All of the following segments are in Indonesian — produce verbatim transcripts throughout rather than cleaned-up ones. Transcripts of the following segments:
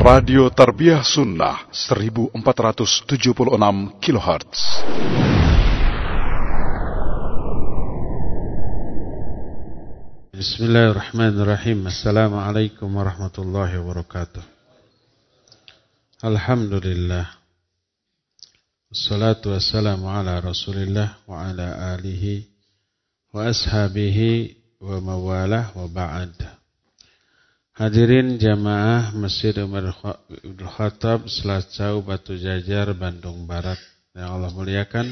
Radio Tarbiyah Sunnah seribu empat ratus tujuh puluh enam kilohertz. Bismillahirrahmanirrahim. Assalamualaikum warahmatullahi wabarakatuh. Alhamdulillah. Wassalatu wassalamu ala Rasulillah wa ala alihi wa ashabihi wa mawalah wa ba'd. Hadirin jamaah Masjid Umar Ibn Khattab Selacau Batu Jajar Bandung Barat yang Allah muliakan,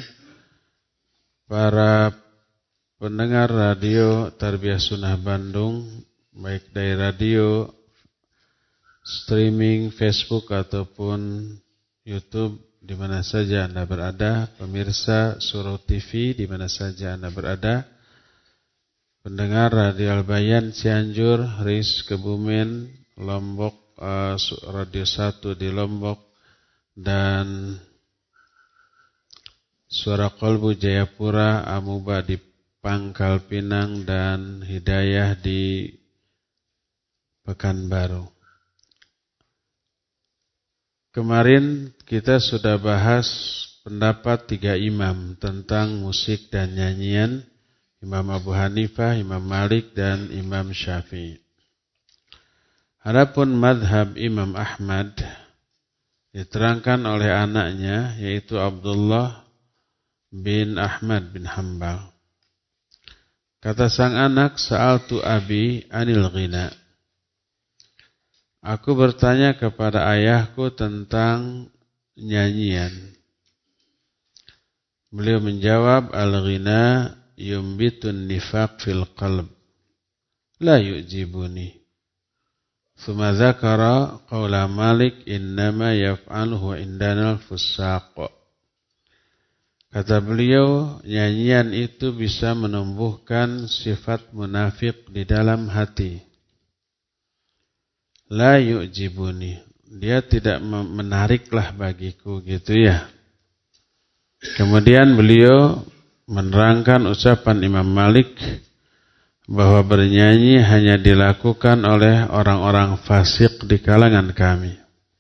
para pendengar radio Tarbiyah Sunnah Bandung, baik dari radio, streaming, Facebook ataupun YouTube, di mana saja Anda berada, pemirsa Surau T V di mana saja Anda berada, pendengar Radio Al-Bayan Cianjur, R I S Kebumen, Lombok, uh, Radio satu di Lombok, dan Suara Kolbu Jayapura, Amuba di Pangkal Pinang, dan Hidayah di Pekanbaru. Kemarin kita sudah bahas pendapat tiga imam tentang musik dan nyanyian, Imam Abu Hanifah, Imam Malik, dan Imam Syafi'i. Adapun madhab Imam Ahmad diterangkan oleh anaknya, yaitu Abdullah bin Ahmad bin Hanbal. Kata sang anak, sa'altu abi anil ghina. Aku bertanya kepada ayahku tentang nyanyian. Beliau menjawab, al-ghina yumbitun nifaq fil qalb la yu'jibuni. Thumma dzakara qawla Malik innama yaf'aluhu indana al-fusaq. Kata beliau, nyanyian itu bisa menumbuhkan sifat munafik di dalam hati. La yu'jibuni, dia tidak menariklah bagiku, gitu ya. Kemudian beliau menerangkan ucapan Imam Malik bahwa bernyanyi hanya dilakukan oleh orang-orang fasik di kalangan kami.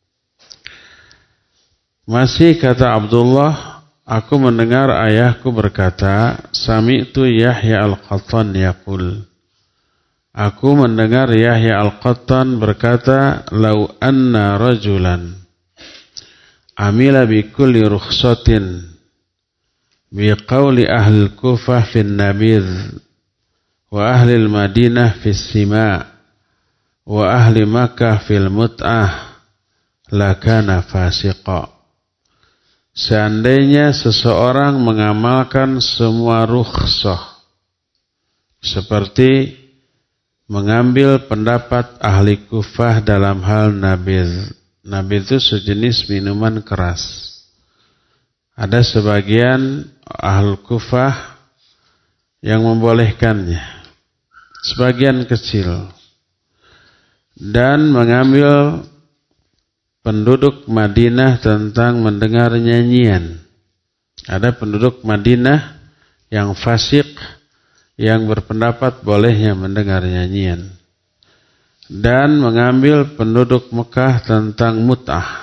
Masih kata Abdullah, aku mendengar ayahku berkata, sami'tu Yahya Al-Qattan yaqul. Aku mendengar Yahya Al-Qattan berkata, lau anna rajulan amila bi kulli rukhsatin biqauli ahli Kufah fin nabidh wa ahli Madinah fis sima wa ahli Makkah fil mut'ah lakana fasiqa. Seandainya seseorang mengamalkan semua rukhsah seperti mengambil pendapat ahli Kufah dalam hal nabidh. Nabidh itu sejenis minuman keras. Ada sebagian Ahlul Kufah yang membolehkannya, sebagian kecil, dan mengambil penduduk Madinah tentang mendengar nyanyian. Ada penduduk Madinah yang fasik yang berpendapat bolehnya mendengar nyanyian, dan mengambil penduduk Mekah tentang mut'ah.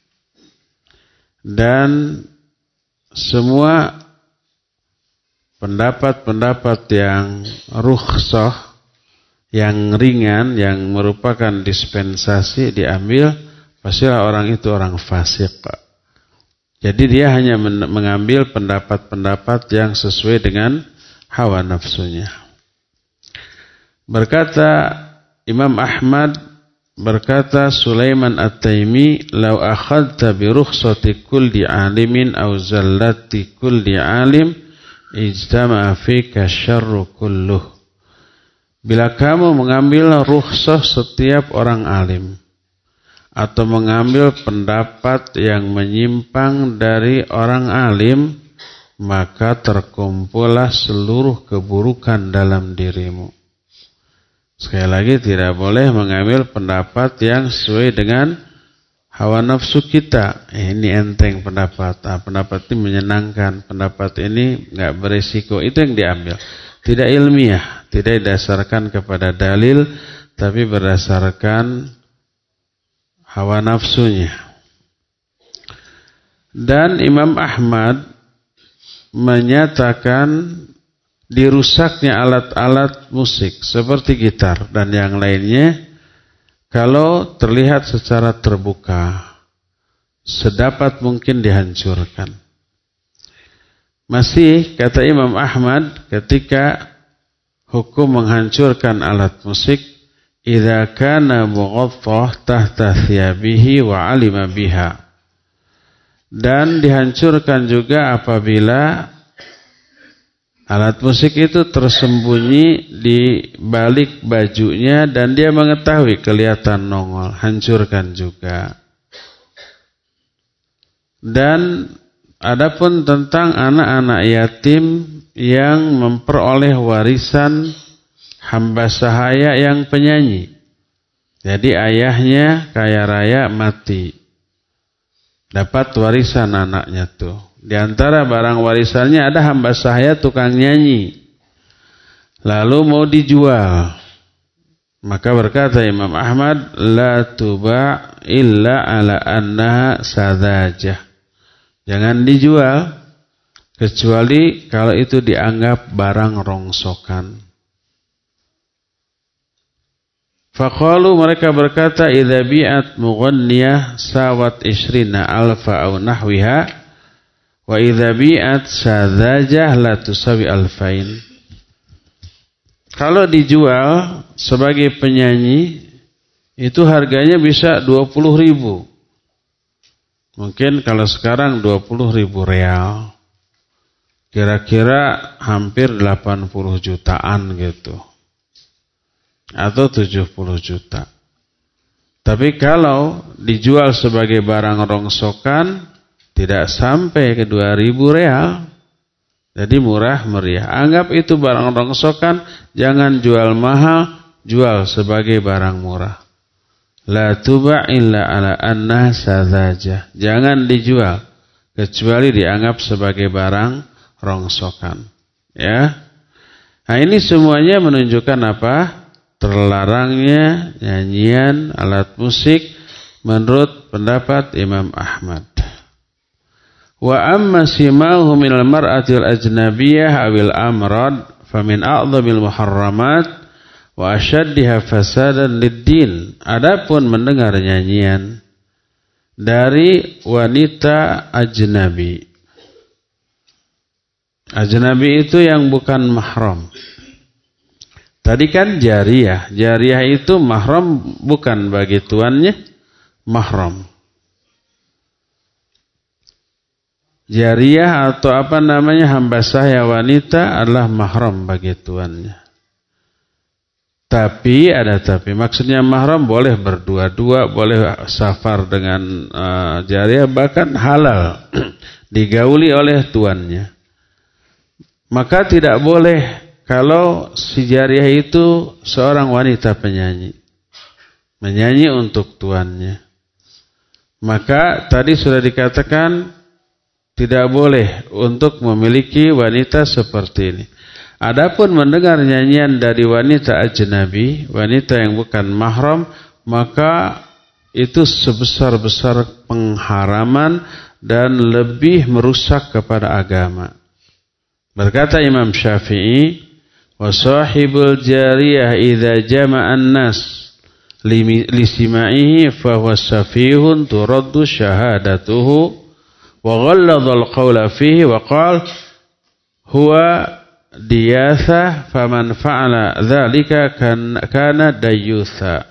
Dan semua pendapat-pendapat yang rukhsah, yang ringan, yang merupakan dispensasi diambil, pastilah orang itu orang fasik. Jadi dia hanya mengambil pendapat-pendapat yang sesuai dengan hawa nafsunya. Berkata Imam Ahmad, berkata Sulaiman At-Taimi, "Lau akhadta bi rukhsati kulli alimin aw zallati kulli alim, ijtama'a fika syarru kulluh." Bila kamu mengambil rukhsah setiap orang alim atau mengambil pendapat yang menyimpang dari orang alim, maka terkumpullah seluruh keburukan dalam dirimu. Sekali lagi, tidak boleh mengambil pendapat yang sesuai dengan hawa nafsu kita. Eh, ini enteng pendapat, ah, pendapat ini menyenangkan, pendapat ini enggak berisiko, itu yang diambil. Tidak ilmiah, tidak didasarkan kepada dalil, tapi berdasarkan hawa nafsunya. Dan Imam Ahmad menyatakan dirusaknya alat-alat musik seperti gitar dan yang lainnya kalau terlihat secara terbuka, sedapat mungkin dihancurkan. Masih kata Imam Ahmad ketika hukum menghancurkan alat musik, idza kana mughattah tahta thiyabihi wa alima biha. Dan dihancurkan juga apabila alat musik itu tersembunyi di balik bajunya dan dia mengetahui kelihatan nongol, hancurkan juga. Dan adapun tentang anak-anak yatim yang memperoleh warisan hamba sahaya yang penyanyi. Jadi ayahnya kaya raya mati. Dapat warisan anaknya tuh. Di antara barang warisannya ada hamba sahaya tukang nyanyi. Lalu mau dijual. Maka berkata Imam Ahmad, la tuba illa ala annaha sadajah. Jangan dijual kecuali kalau itu dianggap barang rongsokan. Faqalu mereka berkata idza bi'at mughanniyah sawat ishrina alfa aw nahwiha wa idza bi'at sadzajah la tusawi alfain. Kalau dijual sebagai penyanyi itu harganya bisa dua puluh ribu. Mungkin kalau sekarang dua puluh ribu real. Kira-kira hampir delapan puluh jutaan gitu. Atau tujuh puluh juta. Tapi kalau dijual sebagai barang rongsokan tidak sampai ke dua ribu real. Jadi murah meriah. Anggap itu barang rongsokan, jangan jual mahal, jual sebagai barang murah. La tuba illa ala anna sadajah. Jangan dijual kecuali dianggap sebagai barang rongsokan. Ya. Nah, ini semuanya menunjukkan apa? Terlarangnya nyanyian alat musik menurut pendapat Imam Ahmad. Wa amma simahu minal mar'atil ajnabiyah awil amrad famin a'zamil muharramat wa asyaddiha fasadan lid-din. Adapun mendengar nyanyian dari wanita ajnabi. Ajnabi itu yang bukan mahram. Tadi kan jariyah. Jariyah itu mahram bukan bagi tuannya, mahram. Jariyah atau apa namanya hamba sahaya wanita adalah mahram bagi tuannya. Tapi ada tapi. Maksudnya mahram boleh berdua-dua, boleh safar dengan uh, jariyah, bahkan halal digauli oleh tuannya. Maka tidak boleh kalau si jariyah itu seorang wanita penyanyi. Menyanyi untuk tuannya. Maka tadi sudah dikatakan tidak boleh untuk memiliki wanita seperti ini. Adapun mendengar nyanyian dari wanita ajnabi, wanita yang bukan mahram, maka itu sebesar-besar pengharaman dan lebih merusak kepada agama. Berkata Imam Syafi'i, wa sahibul jariyah idza jama'an nas lisima'ihi fa huwa safihun turaddu syahadatuhu wa ghalladhal qawla fihi wa qala huwa diyatha faman fa'ala dzalika kana dayyutha.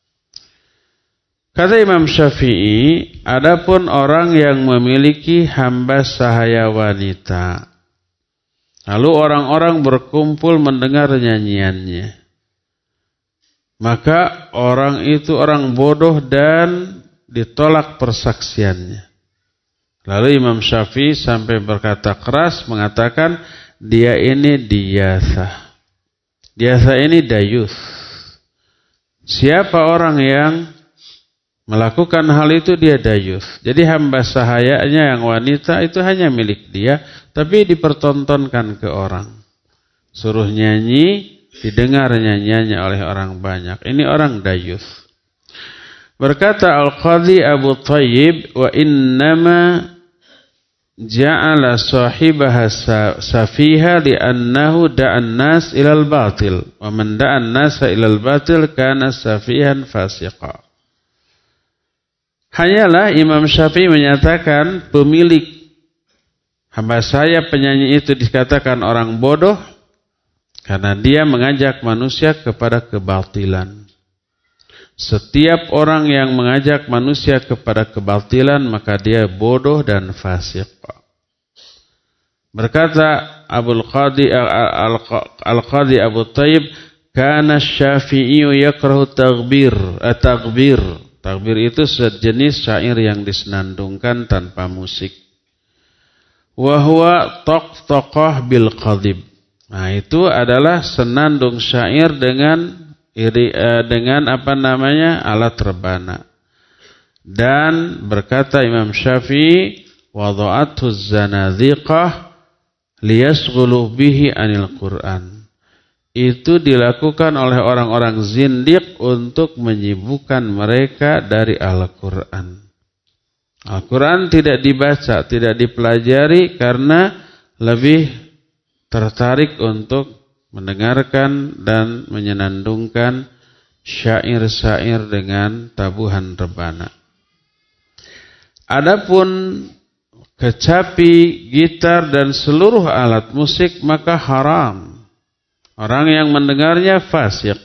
Kata Imam Syafi'i, adapun orang yang memiliki hamba sahaya wanita, lalu orang-orang berkumpul mendengar nyanyiannya, maka orang itu orang bodoh dan ditolak persaksiannya. Lalu Imam Syafi'i sampai berkata keras mengatakan dia ini diyasa. Diyasa ini dayuth. Siapa orang yang melakukan hal itu dia dayuth. Jadi hamba sahayanya yang wanita itu hanya milik dia, tapi dipertontonkan ke orang. Suruh nyanyi, didengar nyanyiannya oleh orang banyak. Ini orang dayuth. Berkata Al-Qadhi Abu Thayyib, wa innama ja'ala sahibaha safiha li'annahu da'an nas ilal batil, wa man da'an nasa ilal batil kana safihan fasiqa. Hanyalah Imam Syafi'i menyatakan pemilik hamba saya penyanyi itu dikatakan orang bodoh karena dia mengajak manusia kepada kebatilan. Setiap orang yang mengajak manusia kepada kebatilan maka dia bodoh dan fasik. Berkata Abul Qadhi Al-Qadhi Abu Thayyib, kana Syafi'i yakrahu taghbir, at-taghbir. Taghbir itu sejenis syair yang disenandungkan tanpa musik. Wa huwa taqtaqah bil qadhib. Nah, itu adalah senandung syair dengan Iri, uh, dengan apa namanya alat rebana. Dan berkata Imam Syafi'i, wada'athu zanadhiqah liyashghulu bihi anil Qur'an. Itu dilakukan oleh orang-orang zindiq untuk menyibukkan mereka dari Al-Qur'an. Al-Qur'an tidak dibaca, tidak dipelajari karena lebih tertarik untuk mendengarkan dan menyenandungkan syair-syair dengan tabuhan rebana. Adapun kecapi, gitar dan seluruh alat musik maka haram. Orang yang mendengarnya fasik.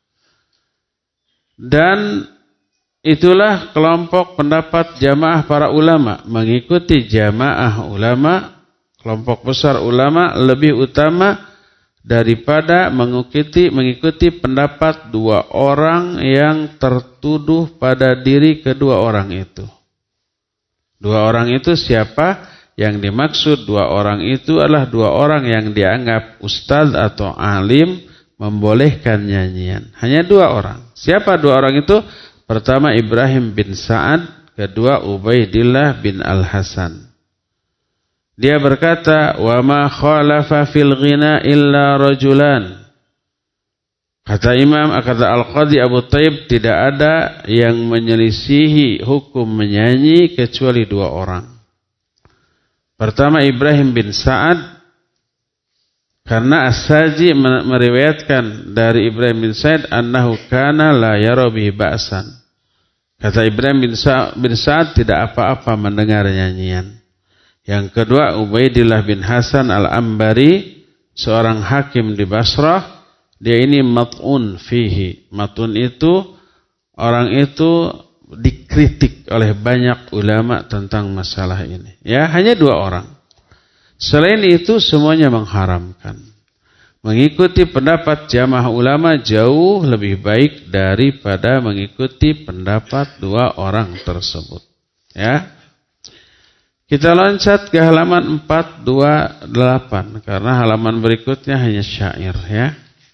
Dan itulah kelompok pendapat jamaah para ulama. Mengikuti jamaah ulama, kelompok besar ulama lebih utama daripada mengikuti mengikuti pendapat dua orang yang tertuduh pada diri kedua orang itu. Dua orang itu siapa? Yang dimaksud dua orang itu adalah dua orang yang dianggap ustadz atau alim membolehkan nyanyian. Hanya dua orang. Siapa dua orang itu? Pertama Ibrahim bin Sa'ad, kedua Ubaidillah bin Al-Hasan. Dia berkata, wa ma khalafa fil ghina illa rajulan. Kata Imam, kata Al-Qadhi Abu Thayyib, tidak ada yang menyelisihi hukum menyanyi kecuali dua orang. Pertama Ibrahim bin Sa'ad, karena As-Saji meriwayatkan dari Ibrahim bin Sa'ad annahu kana la yara bihi ba'san. Kata Ibrahim bin Sa'ad, bin Sa'ad tidak apa-apa mendengar nyanyian. Yang kedua Ubaidillah bin Hasan Al-Ambari, seorang hakim di Basrah, dia ini mat'un fihi. Mat'un itu orang itu dikritik oleh banyak ulama tentang masalah ini. Ya, hanya dua orang. Selain itu semuanya mengharamkan. Mengikuti pendapat jamaah ulama jauh lebih baik daripada mengikuti pendapat dua orang tersebut. Ya. Kita loncat ke halaman empat dua delapan karena halaman berikutnya hanya syair, ya.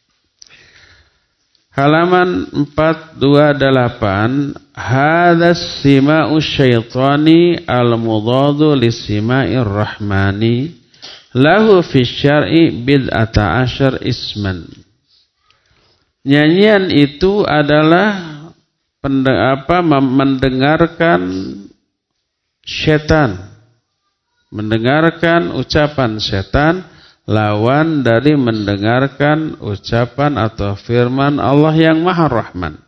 Halaman empat dua delapan, hadas sima'u syaitani al-mudadu lisima'ir rahmani lahu fi syar'i bid'ata asyar isman. Nyanyian itu adalah apa, mendengarkan setan, mendengarkan ucapan setan lawan dari mendengarkan ucapan atau firman Allah yang Maha Rahman.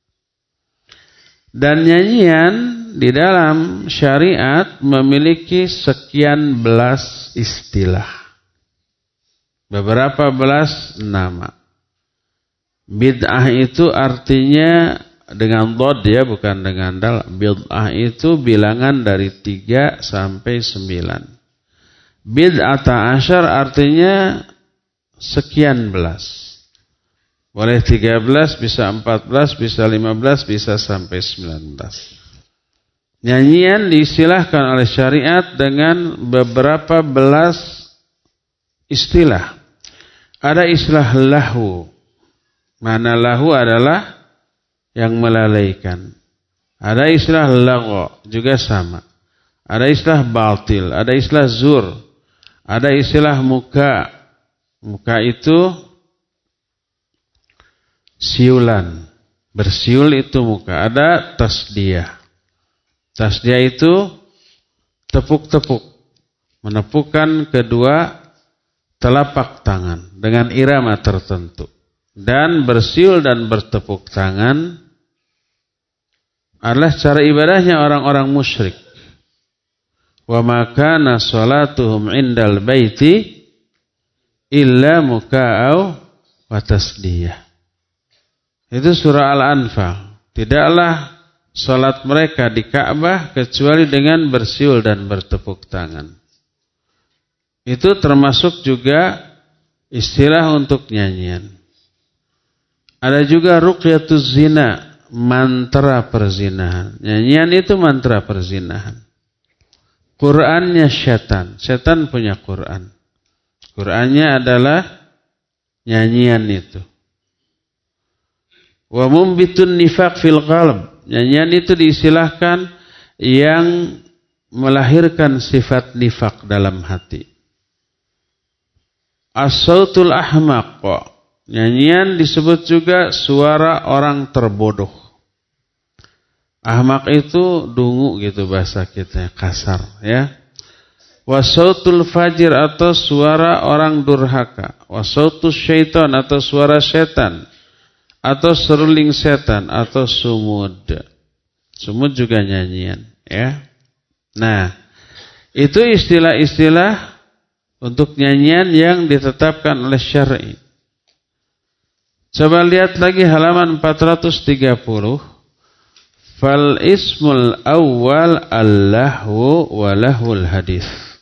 Dan nyanyian di dalam syariat memiliki sekian belas istilah, beberapa belas nama. Bid'ah itu artinya dengan dhad, ya, bukan dengan dal. Bid'ah itu bilangan dari tiga sampai sembilan. Bid'ata asyar artinya sekian belas. Boleh tiga belas, bisa empat belas, bisa lima belas, bisa sampai sembilan belas. Nyanyian diistilahkan oleh syariat dengan beberapa belas istilah. Ada istilah lahu. Mana lahu adalah yang melalaikan. Ada istilah lagha, juga sama. Ada istilah batil, ada istilah zur. Ada istilah muka. Muka itu siulan. Bersiul itu muka. Ada tasdiyah. Tasdiyah itu tepuk-tepuk. Menepukkan kedua telapak tangan dengan irama tertentu. Dan bersiul dan bertepuk tangan adalah cara ibadahnya orang-orang musyrik. Wa ma kana salatuhum indal baiti illa muka'aw wa tasdiyah. Itu surah Al-Anfal. Tidaklah salat mereka di Ka'bah kecuali dengan bersiul dan bertepuk tangan. Itu termasuk juga istilah untuk nyanyian. Ada juga ruqyatuz zina, mantra perzinahan. Nyanyian itu mantra perzinahan. Qur'annya syaitan. Syaitan punya Qur'an. Qur'annya adalah nyanyian itu. Wa mumbitun nifaq fil qalb. Nyanyian itu diistilahkan yang melahirkan sifat nifaq dalam hati. As-sautul ahmaq. Nyanyian disebut juga suara orang terbodoh. Ahmaq itu dungu gitu bahasa kita, kasar ya. Wasautul fajir atau suara orang durhaka. Wasautus syaitan atau suara setan. Atau seruling setan atau sumud. Sumud juga nyanyian ya. Nah, itu istilah-istilah untuk nyanyian yang ditetapkan oleh syar'i. Coba lihat lagi halaman empat ratus tiga puluh. Fal ismul awwal allahu wa lahul hadis.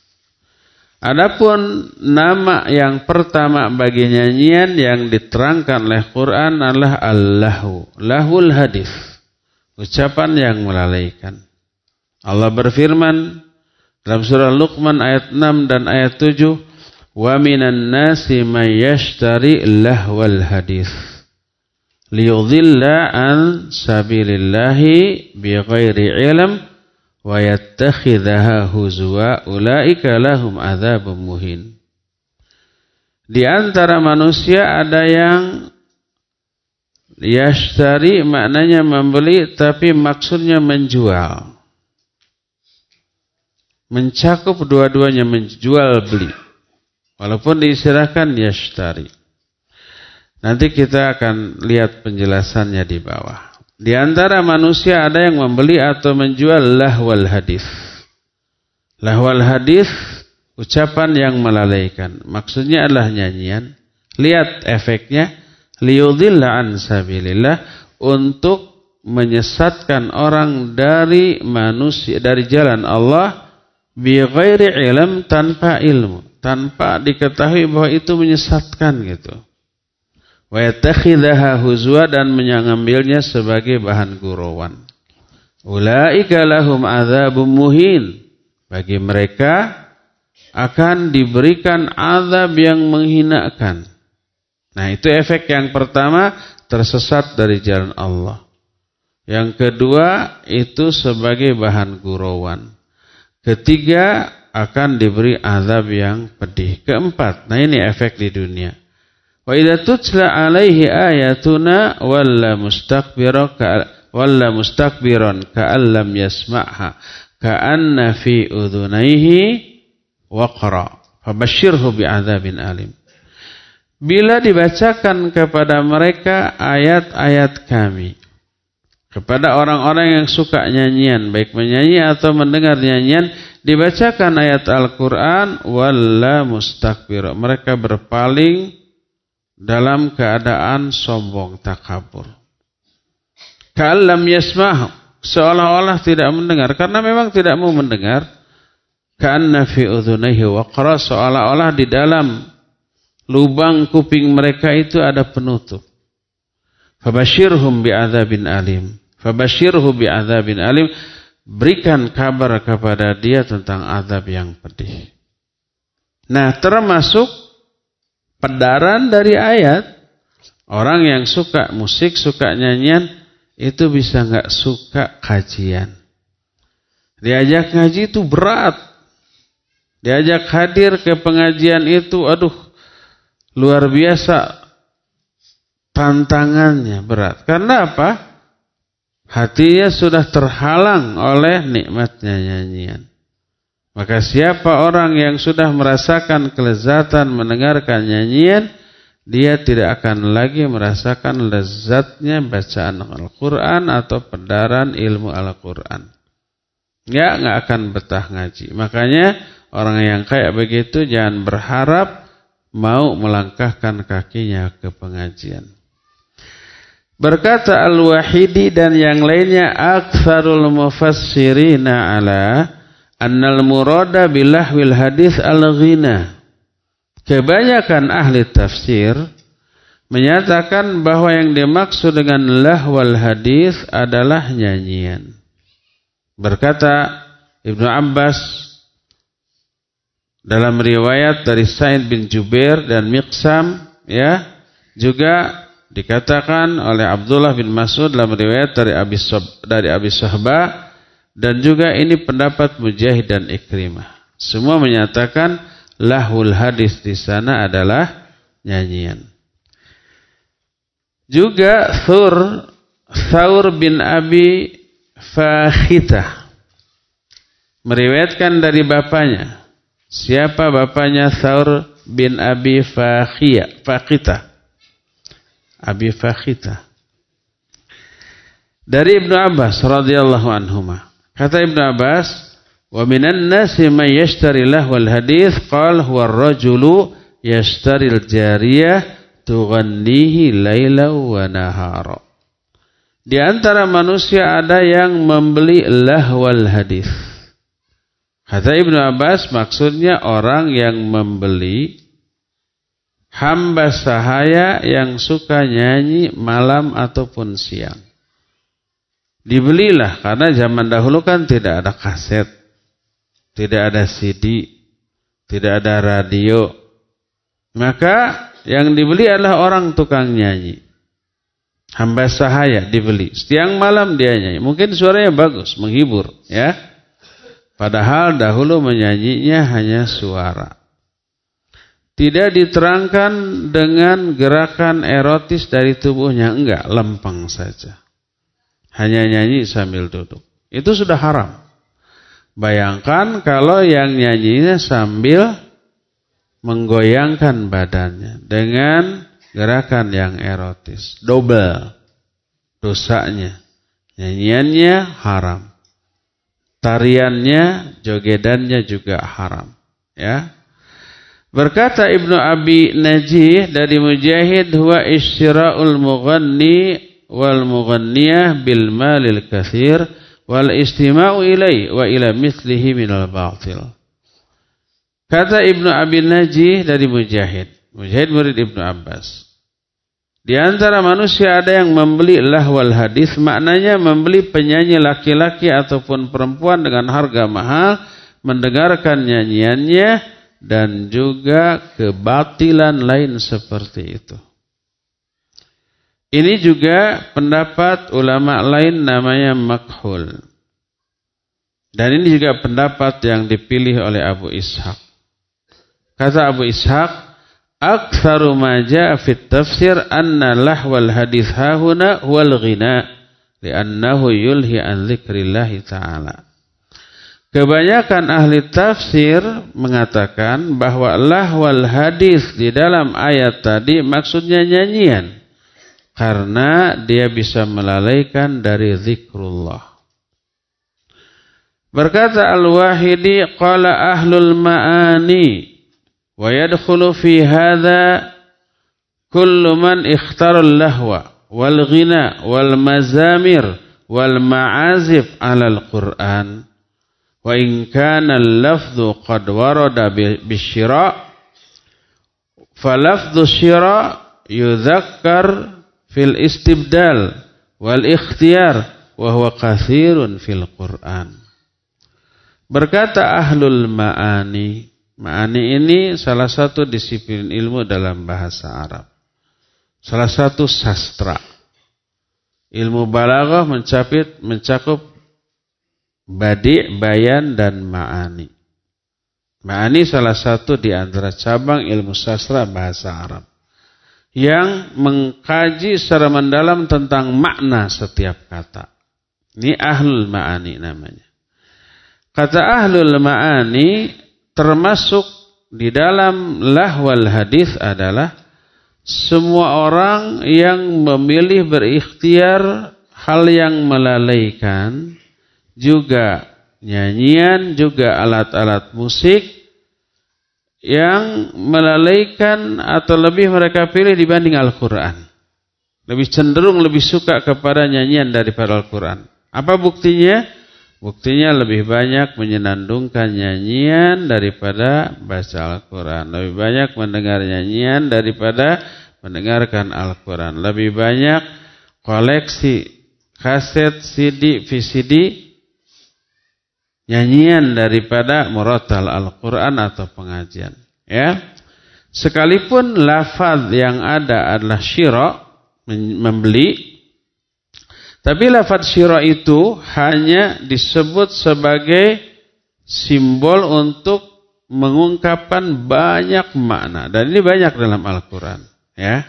Adapun nama yang pertama bagi nyanyian yang diterangkan oleh Quran adalah allahu, lahul hadis. Ucapan yang melalaikan. Allah berfirman dalam surah Luqman ayat enam dan ayat tujuh, wa minan nasi may yashtari lahwal hadis liyudhilla an sabilillahi bighairi ilm wa yattakhidhaha huzwa ulaika lahum adzabun muhin. Di antara manusia ada yang yashtari maknanya membeli tapi maksudnya menjual. Mencakup dua-duanya, menjual beli. Walaupun diistilahkan yashtari. Nanti kita akan lihat penjelasannya di bawah. Di antara manusia ada yang membeli atau menjual lahwal hadis. Lahwal hadis, ucapan yang melalaikan. Maksudnya adalah nyanyian. Lihat efeknya. Liyudhilla an sabilillah. Untuk menyesatkan orang dari manusia, dari jalan Allah. Bi ghairi ilm, tanpa ilmu. Tanpa diketahui bahwa itu menyesatkan gitu. Wa yattakhidhaha huzwa, dan mengambilnya sebagai bahan gurauan. Ulaika lahum adzabun muhin. Bagi mereka akan diberikan azab yang menghinakan. Nah, itu efek yang pertama, tersesat dari jalan Allah. Yang kedua, itu sebagai bahan gurauan. Ketiga, akan diberi azab yang pedih. Keempat, nah ini efek di dunia. Wa idza tutla alaihi ayatuna walla mustakbiran ka walla mustakbiran ka'allam yasma'ha ka'anna fi udhunaihi waqra fabashshirhu bi'adzabin alim. Bila dibacakan kepada mereka ayat-ayat kami, kepada orang-orang yang suka nyanyian, baik menyanyi atau mendengar nyanyian, dibacakan ayat Al-Quran, walla mustakbir, mereka berpaling dalam keadaan sombong, takabur. Ka'allam yasma'hu, seolah-olah tidak mendengar, karena memang tidak mau mendengar. Ka'anna fi udhunaihi waqra, seolah-olah di dalam lubang kuping mereka itu ada penutup. Fabashirhum bi'adzabin alim. Fabashirhu bi'adzabin alim. Berikan kabar kepada dia tentang azab yang pedih. Nah, termasuk pedaran dari ayat, orang yang suka musik, suka nyanyian, itu bisa enggak suka kajian. Diajak ngaji itu berat. Diajak hadir ke pengajian itu, aduh, luar biasa tantangannya berat. Karena apa? Hatinya sudah terhalang oleh nikmatnya nyanyian. Maka siapa orang yang sudah merasakan kelezatan mendengarkan nyanyian, dia tidak akan lagi merasakan lezatnya bacaan Al-Quran atau pendaran ilmu Al-Quran. Ya, nggak akan betah ngaji. Makanya orang yang kayak begitu jangan berharap mau melangkahkan kakinya ke pengajian. Berkata Al-Wahidi dan yang lainnya, aktsarul mufassirina ala annal murada bilahwil hadis al-ghina. Kebanyakan ahli tafsir menyatakan bahwa yang dimaksud dengan lahwal hadis adalah nyanyian. Berkata Ibnu Abbas dalam riwayat dari Sa'id bin Jubair dan Miqsam, ya, juga dikatakan oleh Abdullah bin Mas'ud dalam riwayat dari Abi Sob, dari Abi Sohbah, dan juga ini pendapat Mujahid dan Ikrimah. Semua menyatakan lahul hadis di sana adalah nyanyian. Juga Thur Thaur bin Abi Fakhitah meriwayatkan dari bapaknya. Siapa bapaknya? Thaur bin Abi Fakhiyah, Fakhitah. Abi Fakhitah. Dari Ibnu Abbas radhiyallahu anhuma. Kata Ibnu Abbas, wa minan nasi man yashtari lahwal hadis qala huwa ar-rajulu yashtari al-jariyah tughannihi laila wa nahara. Di antara manusia ada yang membeli lahwal hadis. Kata Ibnu Abbas, maksudnya orang yang membeli hamba sahaya yang suka nyanyi malam ataupun siang. Dibelilah, karena zaman dahulu kan tidak ada kaset, tidak ada C D, tidak ada radio. Maka yang dibeli adalah orang tukang nyanyi. Hamba sahaya dibeli. Siang malam dia nyanyi. Mungkin suaranya bagus, menghibur, ya. Padahal dahulu menyanyinya hanya suara. Tidak diterangkan dengan gerakan erotis dari tubuhnya, enggak, lempeng saja. Hanya nyanyi sambil duduk. Itu sudah haram. Bayangkan kalau yang nyanyinya sambil menggoyangkan badannya dengan gerakan yang erotis. Double dosanya. Nyanyiannya haram. Tariannya, jogedannya juga haram. Ya. Berkata Ibnu Abi Najih dari Mujahid, huwa isyra'ul mughanni wal mughanniyah bil malil katsir wal istima'u ilai wa ila mithlihi minal batil. Kata Ibnu Abi Najih dari Mujahid, Mujahid murid Ibnu Abbas, di antara manusia ada yang membeli lahwal hadis, maknanya membeli penyanyi laki-laki ataupun perempuan dengan harga mahal, mendengarkan nyanyiannya, dan juga kebatilan lain seperti itu. Ini juga pendapat ulama lain namanya makhul. Dan ini juga pendapat yang dipilih oleh Abu Ishaq. Kata Abu Ishaq, aktsaru ma jaa fit tafsir anna lahwal hadis hahuna wal ghina li'annahu yulhi an dzikrillah ta'ala. Kebanyakan ahli tafsir mengatakan bahwa lahwal hadis di dalam ayat tadi maksudnya nyanyian, karena dia bisa melalaikan dari zikrullah. Berkata Al-Wahidi, qala ahlul ma'ani wa yadkhulu fi hadha kullu man ikhtara al-lahwa wal ghina wal mazamir wal ma'azif 'ala al-Qur'an wa in kana al-lafdhu qad warada bisyira fa lafdhu syira yudzakkar fil istibdal wal ikhtiyar wa huwa katsirun fil Qur'an. Berkata ahlul ma'ani, ma'ani ini salah satu disiplin ilmu dalam bahasa Arab. Salah satu sastra. Ilmu balaghah mencakup mencakup badi', bayan dan ma'ani. Ma'ani salah satu di antara cabang ilmu sastra bahasa Arab. yang mengkaji secara mendalam tentang makna setiap kata. Ini ahlul ma'ani namanya. Kata ahlul ma'ani termasuk di dalam lahwal hadis adalah semua orang yang memilih berikhtiar hal yang melalaikan, juga nyanyian, juga alat-alat musik yang melalaikan atau lebih mereka pilih dibanding Al-Quran. Lebih cenderung, lebih suka kepada nyanyian daripada Al-Quran. Apa buktinya? Buktinya lebih banyak menyenandungkan nyanyian daripada baca Al-Quran. Lebih banyak mendengar nyanyian daripada mendengarkan Al-Quran. Lebih banyak koleksi kaset, C D, V C D nyanyian daripada murattal Al-Quran atau pengajian. Ya, sekalipun lafaz yang ada adalah syira, membeli, tapi lafaz syira itu hanya disebut sebagai simbol untuk mengungkapkan banyak makna, dan ini banyak dalam Al-Quran. Ya,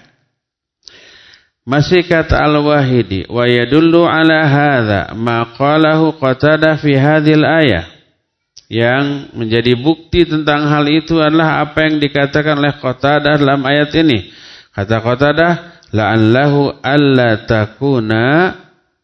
masih kata Al-Wahidi, wa yadullu ala hadza ma qalahu Qatadah fi hadhil ayah. Yang menjadi bukti tentang hal itu adalah apa yang dikatakan oleh Qatadah dalam ayat ini. Kata Qatadah, la'allahu alla takuna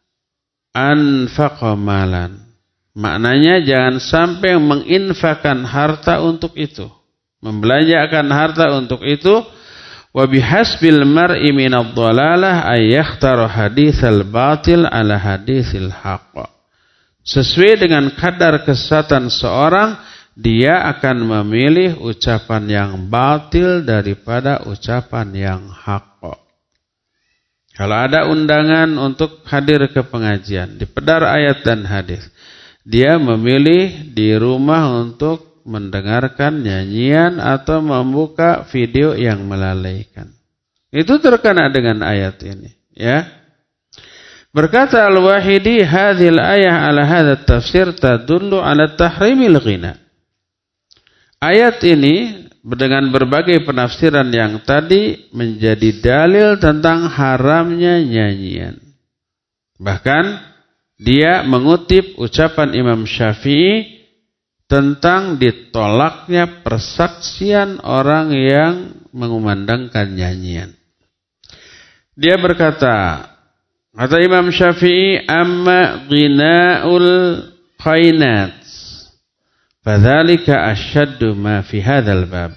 anfaqa malan. Maknanya jangan sampai menginfakkan harta untuk itu, membelanjakan harta untuk itu. Wa bihasbil mar'i minadh dhalalah ay yakhtara haditsal batil ala haditsil haqq. Sesuai dengan kadar kesesatan seorang, dia akan memilih ucapan yang batil daripada ucapan yang haq. Kalau ada undangan untuk hadir ke pengajian, di pedar ayat dan hadis, dia memilih di rumah untuk mendengarkan nyanyian atau membuka video yang melalaikan. Itu terkena dengan ayat ini, ya. Berkata Al-Wahidi, hadhil ayah ala hadha tafsir tadullu ala tahrimil ghina. Ayat ini dengan berbagai penafsiran yang tadi menjadi dalil tentang haramnya nyanyian. Bahkan dia mengutip ucapan Imam Syafi'i tentang ditolaknya persaksian orang yang mengumandangkan nyanyian. Dia berkata, kata Imam Syafi'i, amma ghina'ul qainat fadzalika asyaddu ma fi hadzal bab.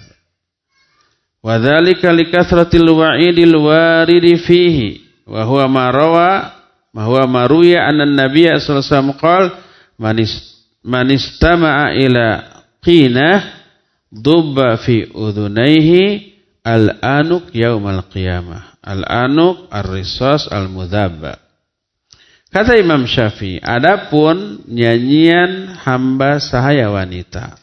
Wa dzalika likathratil wa'idil waridi fihi wa huwa ma rawa ma huwa ma ruya anna an-nabiy sallallahu alaihi wasallam qala manis man istama'a ila qinah dubba fi udhunayhi al-anuk yaumal qiyamah. Al-anuk ar-risas al-mudhabba. Kata Imam Syafi'i, adapun nyanyian hamba sahaya wanita,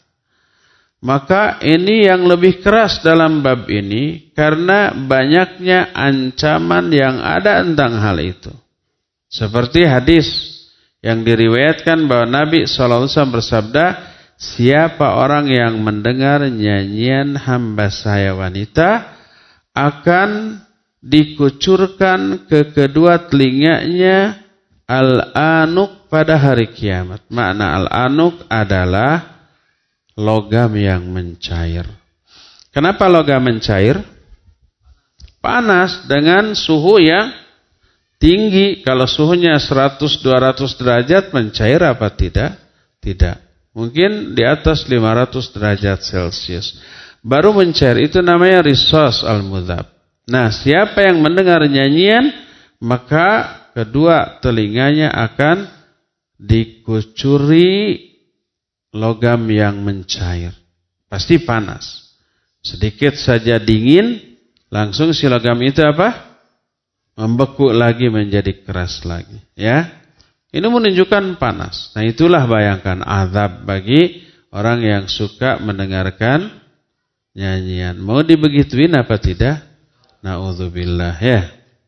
maka ini yang lebih keras dalam bab ini karena banyaknya ancaman yang ada tentang hal itu. Seperti hadis yang diriwayatkan bahwa Nabi shallallahu alaihi wasallam bersabda, siapa orang yang mendengar nyanyian hamba sahaya wanita akan dikucurkan ke kedua telinganya al-anuk pada hari kiamat. Makna al-anuk adalah logam yang mencair. Kenapa logam mencair? Panas dengan suhu yang tinggi. Kalau suhunya seratus dua ratus derajat mencair apa tidak? Tidak. Mungkin di atas lima ratus derajat Celcius baru mencair. Itu namanya risas al-mudhab. Nah, siapa yang mendengar nyanyian, maka kedua telinganya akan dikucuri logam yang mencair. Pasti panas. Sedikit saja dingin, langsung si logam itu apa? Membeku lagi menjadi keras lagi. Ya, ini menunjukkan panas. Nah, itulah bayangkan azab bagi orang yang suka mendengarkan nyanyian. Mau dibegituin apa tidak? Na'udzubillah, ya.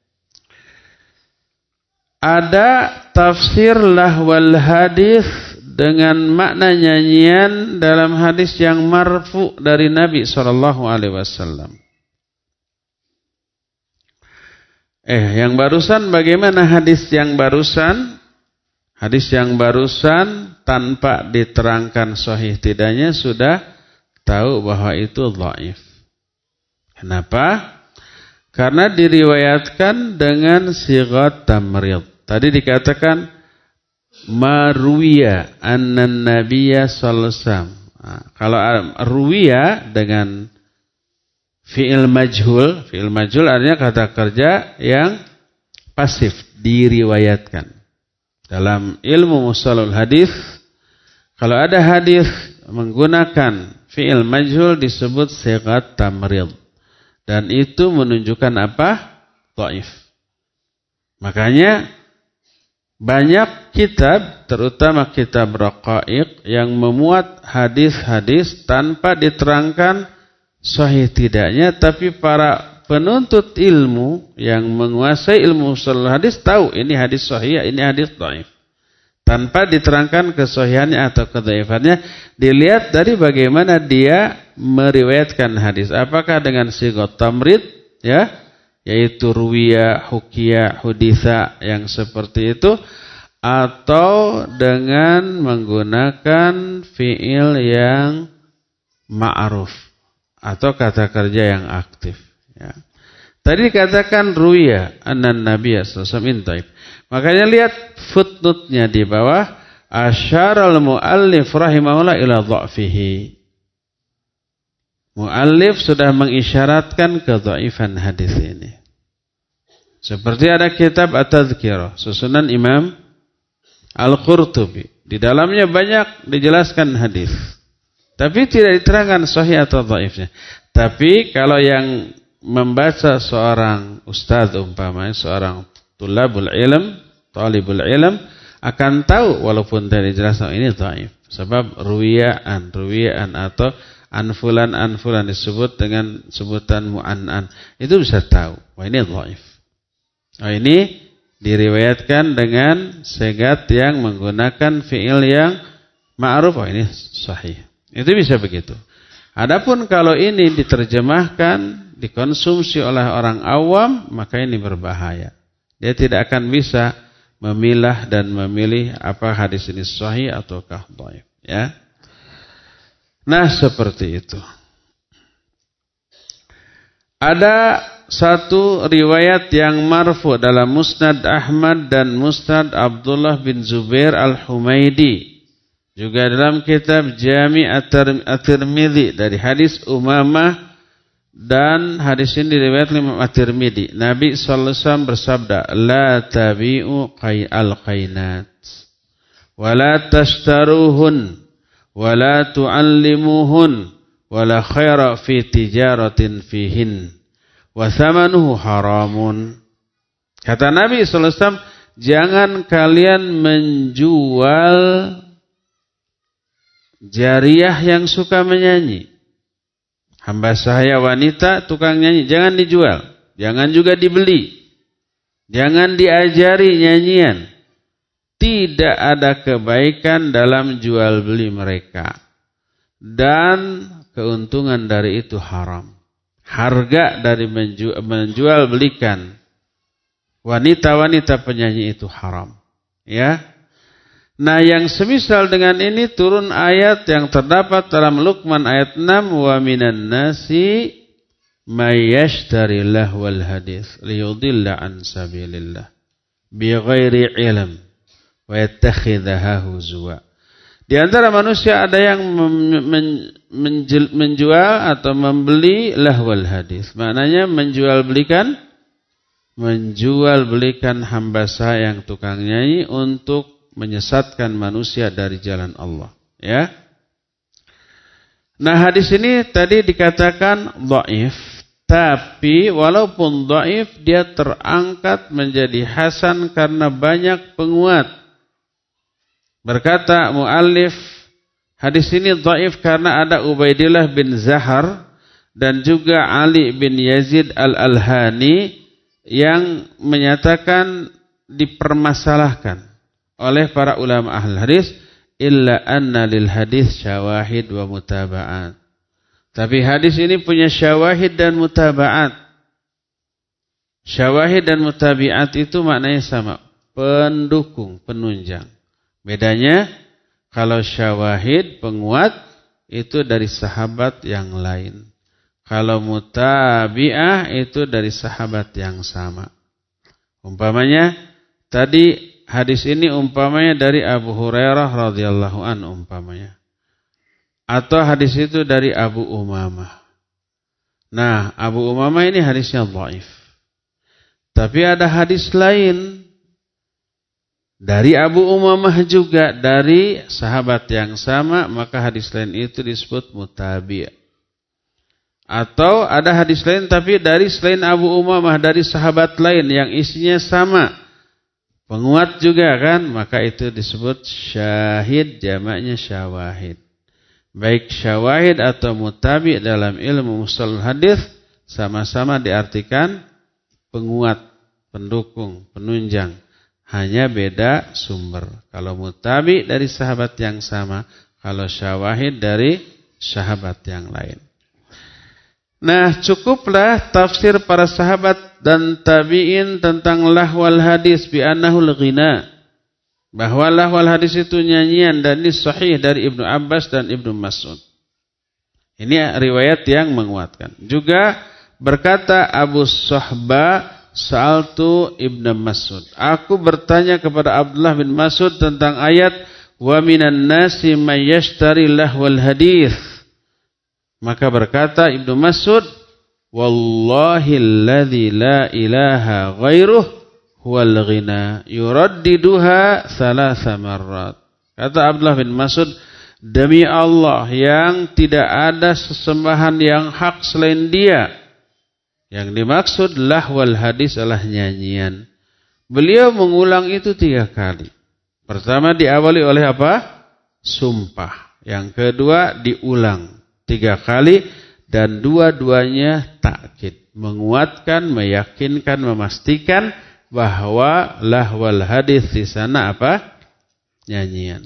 Ada tafsir lahwal hadis dengan makna nyanyian dalam hadis yang marfu dari Nabi shallallahu alaihi wasallam. Eh, yang barusan bagaimana hadis yang barusan? Hadis yang barusan tanpa diterangkan sahih tidaknya sudah tahu bahwa itu dhaif. Kenapa? Karena diriwayatkan dengan sighat tamrid. Tadi dikatakan maruwiya annan nabiyya sallallahu alaihi wasallam. Nah, kalau ruwiya dengan fi'il majhul, fi'il majhul artinya kata kerja yang pasif, diriwayatkan. Dalam ilmu mustalahul hadis, kalau ada hadis menggunakan fi'il majhul disebut sighat tamrid. Dan itu menunjukkan apa? Dhaif. Makanya banyak kitab, terutama kitab raqaiq yang memuat hadis-hadis tanpa diterangkan sahih tidaknya, tapi para penuntut ilmu yang menguasai ilmu ushul hadis tahu ini hadis sahih, ini hadis dhaif. Tanpa diterangkan kesahihannya atau kedhaifannya, dilihat dari bagaimana dia meriwayatkan hadis. Apakah dengan sighat tamrid, ya, yaitu ruwiya, hukiya, huditha yang seperti itu, atau dengan menggunakan fiil yang ma'ruf atau kata kerja yang aktif, ya. Tadi dikatakan ruwiya annan nabiyya sallallahu alaihi wasallam. Makanya lihat footnote-nya di bawah, asyaral muallif rahimahullah ila dha'fihi. Muallif sudah mengisyaratkan kedhaifan hadis ini. Seperti ada kitab At-Tadhkirah, susunan Imam Al-Qurtubi. Di dalamnya banyak dijelaskan hadis, tapi tidak diterangkan sahih atau dhaifnya. Tapi kalau yang membaca seorang ustaz umpamanya, seorang tulabul ilm, talibul ilm, akan tahu walaupun tidak dijelaskan ini dhaif. Sebab ruwiyaan, ruwiyaan atau anfulan, anfulan disebut dengan sebutan mu'an'an. Itu bisa tahu, wah ini dhaif. Oh, ini diriwayatkan dengan segat yang menggunakan fi'il yang ma'ruf, oh ini sahih. Itu bisa begitu. Adapun kalau ini diterjemahkan, dikonsumsi oleh orang awam, maka ini berbahaya. Dia tidak akan bisa memilah dan memilih apa hadis ini sahih ataukah dhaif, ya. Nah, seperti itu. Ada satu riwayat yang marfu dalam Musnad Ahmad dan Musnad Abdullah bin Zubair Al-Humaidi. Juga dalam kitab Jami' At-Tirmidzi dari hadis Umamah, dan hadis ini diriwayatkan Imam At-Tirmidzi. Nabi sallallahu alaihi wasallam bersabda, "La tabi'u al-qainat wa la tashtaruhun wa la tu'allimuhun wa la khaira fi tijaratin fihin wa thamanuhu haramun." Kata Nabi sallallahu alaihi wasallam, jangan kalian menjual jariyah yang suka menyanyi. Hamba sahaya wanita tukang nyanyi, jangan dijual, jangan juga dibeli, jangan diajari nyanyian. Tidak ada kebaikan dalam jual beli mereka, dan keuntungan dari itu haram. Harga dari menjual, menjual belikan wanita-wanita penyanyi itu haram, ya. Nah, yang semisal dengan ini turun ayat yang terdapat dalam Luqman ayat enam, wa minan nasi may yashtari lahwal hadis liyudilla an sabilillah bighairi ilm wa yattakhidhaha huzwa. Di antara manusia ada yang menjual atau membeli lahwal hadis. Maknanya menjual belikan menjual belikan hamba sahaya yang tukang nyanyi untuk menyesatkan manusia dari jalan Allah, ya. Nah, hadis ini tadi dikatakan dhaif, tapi walaupun dhaif dia terangkat menjadi hasan karena banyak penguat. Berkata muallif, hadis ini dhaif karena ada Ubaidillah bin Zahar dan juga Ali bin Yazid al-Alhani yang menyatakan dipermasalahkan oleh para ulama ahli hadis, illa anna lil hadis syawahid wa mutaba'at. Tapi hadis ini punya syawahid dan mutaba'at. Syawahid dan mutabi'at itu maknanya sama, pendukung, penunjang. Bedanya kalau syawahid penguat itu dari sahabat yang lain. Kalau mutabi'ah itu dari sahabat yang sama. Umpamanya tadi hadis ini umpamanya dari Abu Hurairah radhiyallahu anhu umpamanya. Atau hadis itu dari Abu Umamah. Nah, Abu Umamah ini hadisnya dhaif. Tapi ada hadis lain dari Abu Umamah juga dari sahabat yang sama, maka hadis lain itu disebut mutabi'. Atau ada hadis lain tapi dari selain Abu Umamah dari sahabat lain yang isinya sama, penguat juga kan, maka itu disebut syahid, jamaknya syawahid. Baik syawahid atau mutabi' dalam ilmu mustalah hadis sama-sama diartikan penguat, pendukung, penunjang. Hanya beda sumber. Kalau mutabi' dari sahabat yang sama, kalau syawahid dari sahabat yang lain. Nah, cukuplah tafsir para sahabat dan tabi'in tentang lahwal hadis bi annahul ghina. Bahwa lahwal hadis itu nyanyian, dan ini sahih dari Ibnu Abbas dan Ibnu Mas'ud. Ini riwayat yang menguatkan. Juga berkata Abu Suhba, sa'altu Ibnu Mas'ud. Aku bertanya kepada Abdullah bin Mas'ud tentang ayat wa minan nasi may yashtari lahwal hadis. Maka berkata Ibnu Mas'ud, wallahi alladzi la ilaha ghairuh huwal ghina yuraddiduha thalatha marrat. Kata Abdullah bin Mas'ud, demi Allah yang tidak ada sesembahan yang hak selain Dia. Yang dimaksud lahwal hadis adalah nyanyian. Beliau mengulang itu tiga kali. Pertama diawali oleh apa? Sumpah. Yang kedua diulang tiga kali, dan dua-duanya takkid, menguatkan, meyakinkan, memastikan bahwa lahwal hadis di sana apa? Nyanyian.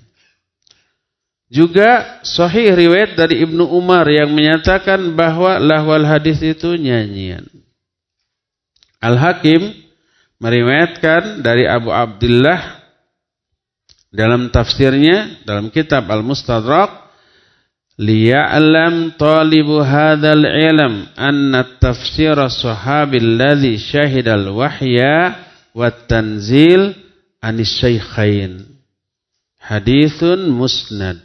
Juga sahih riwayat dari Ibnu Umar yang menyatakan bahwa lahwal hadis itu nyanyian. Al-Hakim meriwayatkan dari Abu Abdullah dalam tafsirnya dalam kitab Al-Mustadrak, liya'lam talibu hadzal ilm anna tafsir as-sahabi alladhi syahidal wahya wat tanzil anis syaikhain haditsun musnad.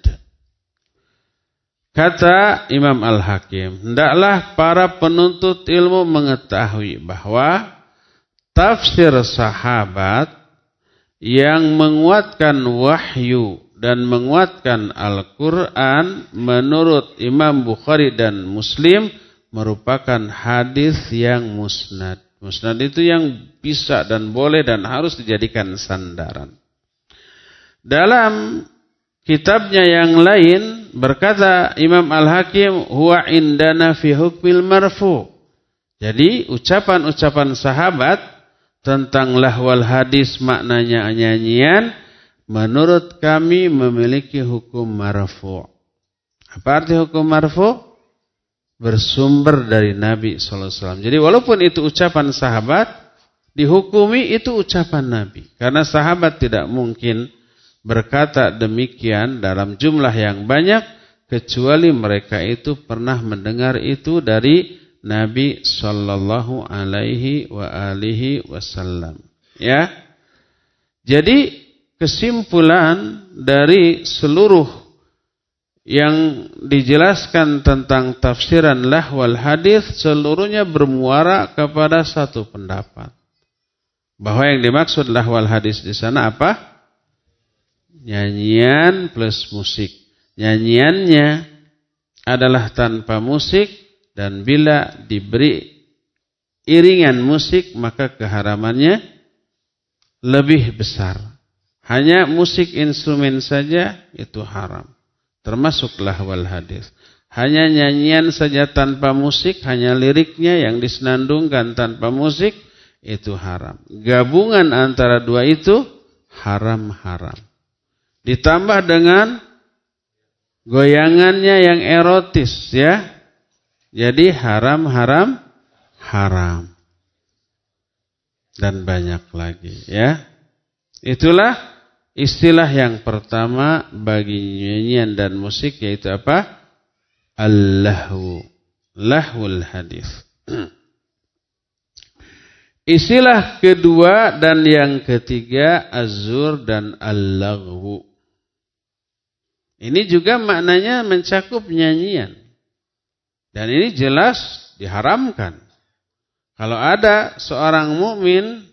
Kata Imam Al-Hakim, hendaklah para penuntut ilmu mengetahui bahwa tafsir sahabat yang menguatkan wahyu dan menguatkan Al-Quran menurut Imam Bukhari dan Muslim merupakan hadis yang musnad. Musnad itu yang bisa dan boleh dan harus dijadikan sandaran. Dalam kitabnya yang lain berkata Imam Al-Hakim, huwa indana fi hukmil marfu. Jadi ucapan-ucapan sahabat tentang lahwal hadis maknanya nyanyian, menurut kami memiliki hukum marfu'. Apa arti hukum marfu'? Bersumber dari Nabi sallallahu alaihi wasallam. Jadi walaupun itu ucapan sahabat, dihukumi itu ucapan Nabi. Karena sahabat tidak mungkin berkata demikian dalam jumlah yang banyak, kecuali mereka itu pernah mendengar itu dari Nabi sallallahu alaihi wa alihi wasallam. Ya. Jadi kesimpulan dari seluruh yang dijelaskan tentang tafsiran lahwal hadis seluruhnya bermuara kepada satu pendapat. Bahwa yang dimaksud lahwal hadis di sana apa? Nyanyian plus musik. Nyanyiannya adalah tanpa musik, dan bila diberi iringan musik maka keharamannya lebih besar. Hanya musik instrumen saja itu haram, termasuk lahwal hadis. Hanya nyanyian saja tanpa musik, hanya liriknya yang disenandungkan tanpa musik, itu haram. Gabungan antara dua itu haram-haram. Ditambah dengan goyangannya yang erotis, ya. Jadi haram-haram haram. dan banyak lagi, ya. Itulah istilah yang pertama bagi nyanyian dan musik, yaitu apa? Al-lahwu, lahwul hadis. Istilah kedua dan yang ketiga az-zur dan al-laghwu. Ini juga maknanya mencakup nyanyian. Dan ini jelas diharamkan. Kalau ada seorang mukmin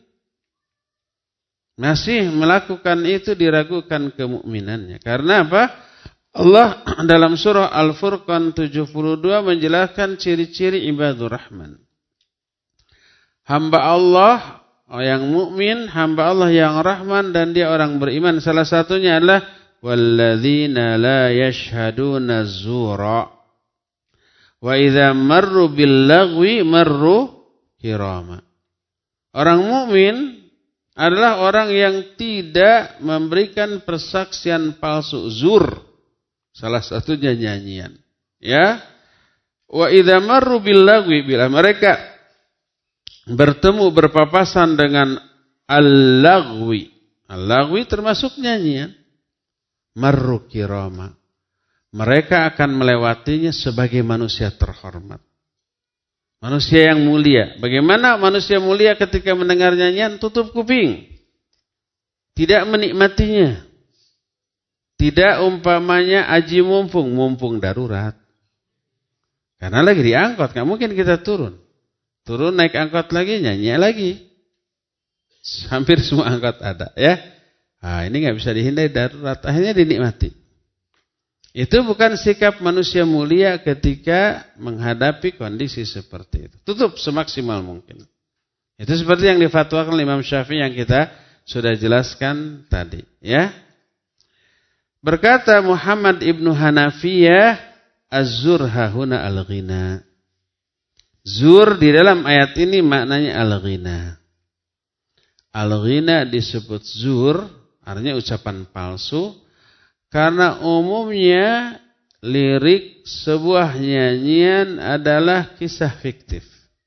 masih melakukan itu, diragukan kemukminannya. Karena apa? Allah dalam surah Al-Furqan tujuh puluh dua menjelaskan ciri-ciri ibadur rahman. Hamba Allah yang mukmin, hamba Allah yang rahman, dan dia orang beriman. Salah satunya adalah walladzina la yashhaduna zura wa idza marru bil lagwi marru kirama. Orang mukmin adalah orang yang tidak memberikan persaksian palsu, zur. Salah satunya nyanyian. Ya. Wa idza marru bil lagwi, bila mereka bertemu berpapasan dengan al-lagwi. Al-lagwi termasuk nyanyian. Marru kirama. Mereka akan melewatinya sebagai manusia terhormat. Manusia yang mulia. Bagaimana manusia mulia ketika mendengar nyanyian? Tutup kuping. Tidak menikmatinya. Tidak umpamanya aji mumpung. Mumpung darurat. Karena lagi diangkut. Gak mungkin kita turun. Turun naik angkot lagi, nyanyi lagi. Hampir semua angkot ada. Ya. Nah, ini gak bisa dihindari, darurat. Akhirnya dinikmati. Itu bukan sikap manusia mulia ketika menghadapi kondisi seperti itu. Tutup semaksimal mungkin. Itu seperti yang difatwakan oleh Imam Syafi'i yang kita sudah jelaskan tadi. Ya. Berkata Muhammad ibnu Hanafiyah, az-zur hahuna al-ghina. Zur di dalam ayat ini maknanya al-ghina. Al-ghina disebut zur, artinya ucapan palsu. Karena umumnya lirik sebuah nyanyian adalah kisah fiktif.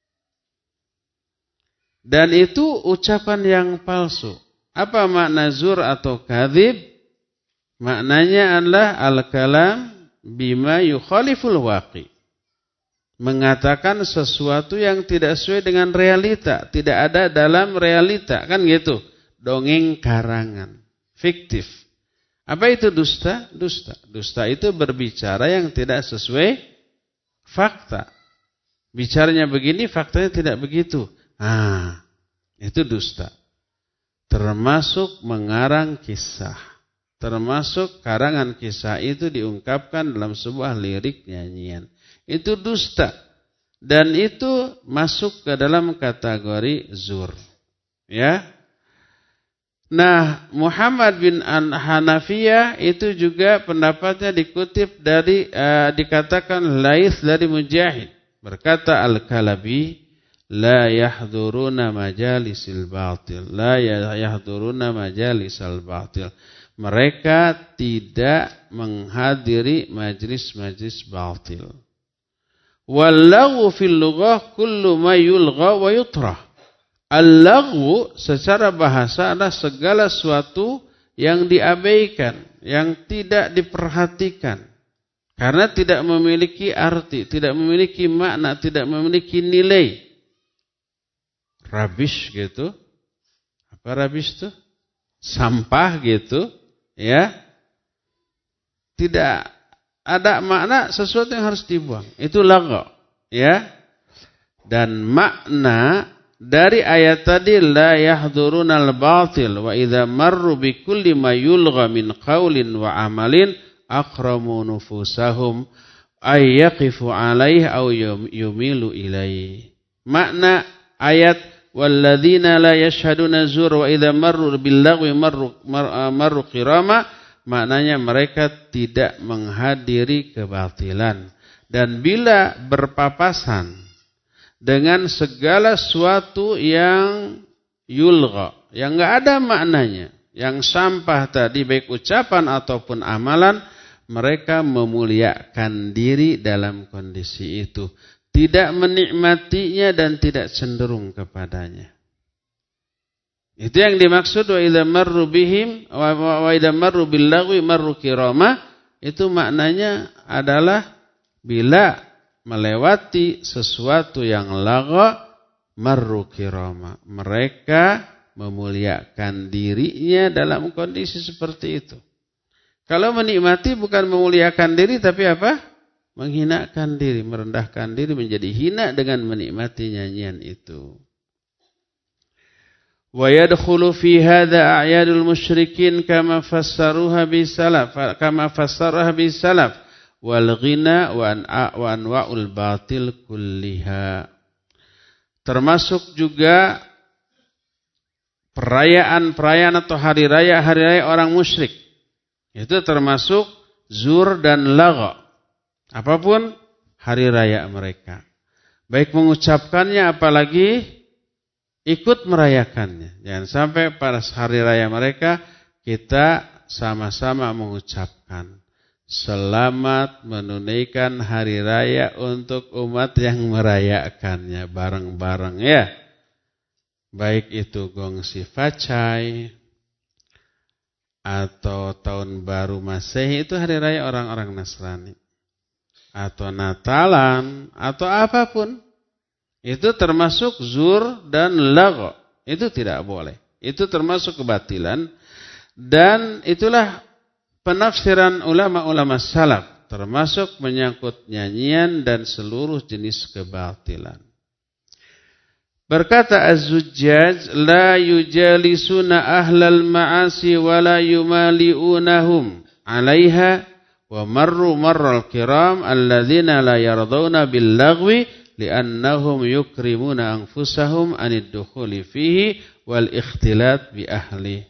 Dan itu ucapan yang palsu. Apa makna zur atau kadzib? Maknanya adalah al-kalam bima yukhaliful waqi. Mengatakan sesuatu yang tidak sesuai dengan realita. Tidak ada dalam realita. Kan gitu. Dongeng karangan. Fiktif. Apa itu dusta? Dusta. Dusta itu berbicara yang tidak sesuai fakta. Bicaranya begini, faktanya tidak begitu. Ah, itu dusta. Termasuk mengarang kisah. Termasuk karangan kisah itu diungkapkan dalam sebuah lirik nyanyian. Itu dusta. Dan itu masuk ke dalam kategori zur. Ya. Nah, Muhammad bin Hanafiyah itu juga pendapatnya dikutip dari uh, dikatakan Laits dari Mujahid. Berkata Al-Kalabi, la yahduruna majalisil batil, la yahduruna majalisal batil. Mereka tidak menghadiri majlis-majlis batil. Wallahu fil lughah kullu ma yulgha wa yutrah. Al-laghwu secara bahasa adalah segala sesuatu yang diabaikan, yang tidak diperhatikan. Karena tidak memiliki arti, tidak memiliki makna, tidak memiliki nilai. Rubbish gitu. Apa rubbish itu? Sampah gitu. Ya. Tidak ada makna, sesuatu yang harus dibuang. Itu laghu. Ya. Dan makna dari ayat tadi la yahdurunal batil wa idza marru bikulli ma yulgha min qaulin wa amalin akramu nufusahum ay yaqifu alaihi aw yumilu ilaihi. Makna ayat walladzina la yashhaduna zur wa idza marru bil lagwi marru marru qirama, maknanya mereka tidak menghadiri kebatilan, dan bila berpapasan dengan segala sesuatu yang yulgha, yang enggak ada maknanya, yang sampah tadi baik ucapan ataupun amalan, mereka memuliakan diri dalam kondisi itu, tidak menikmatinya dan tidak cenderung kepadanya. Itu yang dimaksud wa idza marru bihim wa idza marru bil lagwi marru kirama. Itu maknanya adalah bila melewati sesuatu yang lagha marru kirama. Mereka memuliakan dirinya dalam kondisi seperti itu. Kalau menikmati bukan memuliakan diri tapi apa? Menghinakan diri, merendahkan diri, menjadi hina dengan menikmati nyanyian itu. Wa yadkhulu fi hadza a'yadul musyrikin kama fassaruha bisalaf kama fassaraha bisalaf wal ghina wa anwa'ul batil kulliha. Termasuk juga perayaan-perayaan atau hari raya-hari raya orang musyrik. Itu termasuk zur dan lagha. Apapun hari raya mereka. Baik mengucapkannya apalagi ikut merayakannya. Jangan sampai pada hari raya mereka kita sama-sama mengucapkan selamat menunaikan hari raya untuk umat yang merayakannya bareng-bareng ya. Baik itu gongsi facai atau tahun baru Masehi, itu hari raya orang-orang Nasrani. Atau Natalan atau apapun. Itu termasuk zur dan lagha. Itu tidak boleh. Itu termasuk kebatilan. Dan itulah penafsiran ulama-ulama salaf. Termasuk menyangkut nyanyian dan seluruh jenis kebatilan. Berkata Az-Zujjaj, la yujalisuna ahlal ma'asi wa la yumali'unahum 'alaiha wa marru marral kiram alladzina la yardawna bil lagwi li'annahum yukrimuna anfusahum 'anid dukhuli fihi wal ikhtilat bi ahli.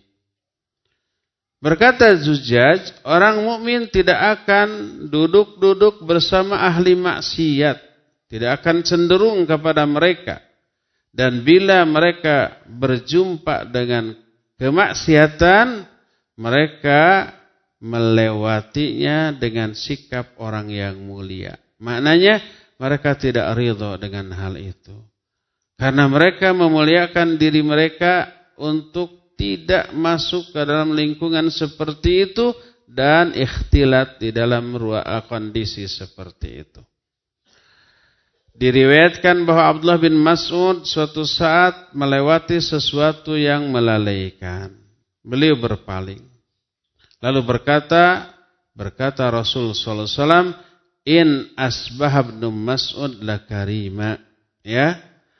Berkata Az-Zujjaj, orang mukmin tidak akan duduk-duduk bersama ahli maksiat, tidak akan cenderung kepada mereka. Dan bila mereka berjumpa dengan kemaksiatan, mereka melewatinya dengan sikap orang yang mulia. Maknanya mereka tidak ridha dengan hal itu. Karena mereka memuliakan diri mereka untuk tidak masuk ke dalam lingkungan seperti itu dan ikhtilat di dalam kondisi seperti itu. Diriwayatkan bahwa Abdullah bin Mas'ud suatu saat melewati sesuatu yang melalaikan. Beliau berpaling. Lalu berkata, berkata Rasul sallallahu alaihi wasallam, "In asbaha ibnu Mas'ud la karima." Ya.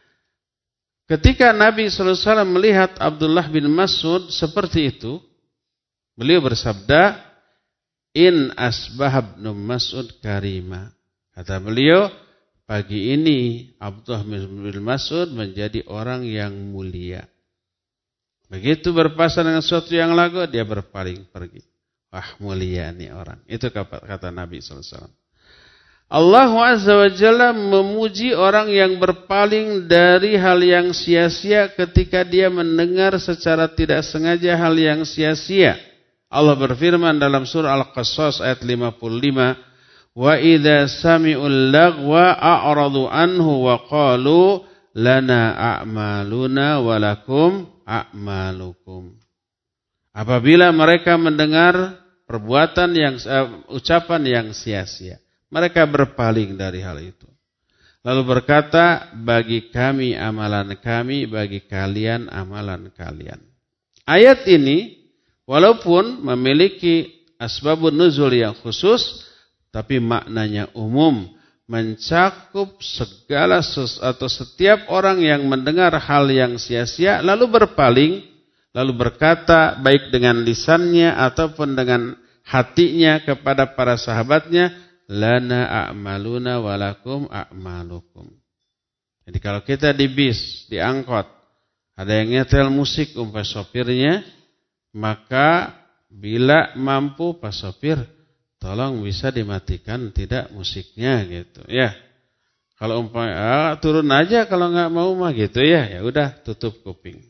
Ketika Nabi sallallahu alaihi wasallam melihat Abdullah bin Mas'ud seperti itu, beliau bersabda, "In asbaha ibnu Mas'ud karima." Kata beliau, pagi ini Abdullah bin Mas'ud menjadi orang yang mulia. Begitu berpasangan dengan sesuatu yang lagu, dia berpaling pergi. Wah, mulia nih orang. Itu kata Nabi sallallahu alaihi wasallam. Allah Azza wa Jalla memuji orang yang berpaling dari hal yang sia-sia ketika dia mendengar secara tidak sengaja hal yang sia-sia. Allah berfirman dalam surah Al-Qasas ayat lima puluh lima, wa idza sami'ul lagwa a'radu anhu wa qalu lana a'maluna wa lakum a'malukum. Apabila mereka mendengar perbuatan yang uh, ucapan yang sia-sia, mereka berpaling dari hal itu. Lalu berkata, bagi kami amalan kami, bagi kalian amalan kalian. Ayat ini walaupun memiliki asbabun nuzul yang khusus, tapi maknanya umum, mencakup segala ses atau setiap orang yang mendengar hal yang sia-sia lalu berpaling, lalu berkata baik dengan lisannya ataupun dengan hatinya kepada para sahabatnya, lana a'maluna walakum a'malukum. Jadi kalau kita di bis, di angkot, ada yang nyetel musik umpamanya sopirnya, maka bila mampu pas sopir, tolong bisa dimatikan tidak musiknya gitu ya. Kalau umpamanya ah, turun aja kalau nggak mau mah gitu ya, ya udah tutup kuping.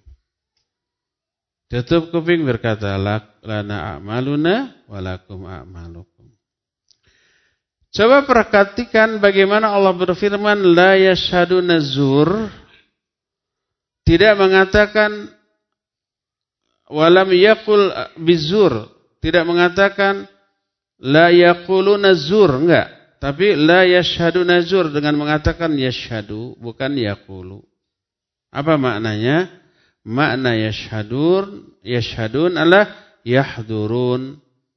Tutup kuping berkata lana a'maluna walakum a'malukum. Coba perhatikan bagaimana Allah berfirman la yashhaduna zur, tidak mengatakan walam yaqul bizur, tidak mengatakan la yaquluna zur, enggak, tapi la yashhaduna zur dengan mengatakan yashhadu, bukan yaqulu. Apa maknanya? Makna yashhadun, yashhadun adalah yahdurun,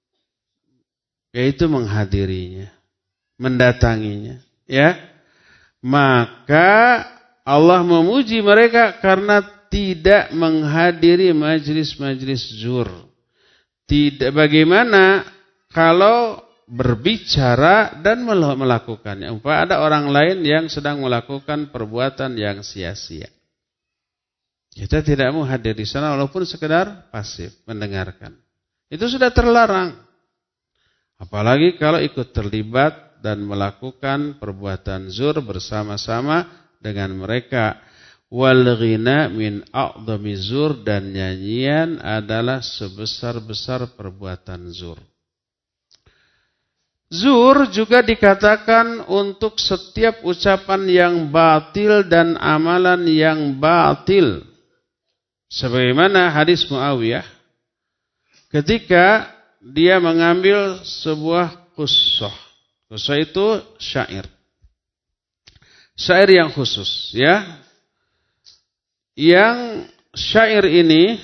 yaitu menghadirinya, mendatanginya, ya. Maka Allah memuji mereka karena tidak menghadiri majlis-majlis zur. Tidak, bagaimana kalau berbicara dan melakukannya? Umpama ada orang lain yang sedang melakukan perbuatan yang sia-sia. Kita tidak mau hadir di sana walaupun sekedar pasif mendengarkan. Itu sudah terlarang. Apalagi kalau ikut terlibat dan melakukan perbuatan zur bersama-sama dengan mereka. Wal ghina min a'dhami zur, dan nyanyian adalah sebesar-besar perbuatan zur. Zur juga dikatakan untuk setiap ucapan yang batil dan amalan yang batil. Sebagaimana hadis Muawiyah ketika dia mengambil sebuah qussoh. Qussoh itu syair. Syair yang khusus, ya. Yang syair ini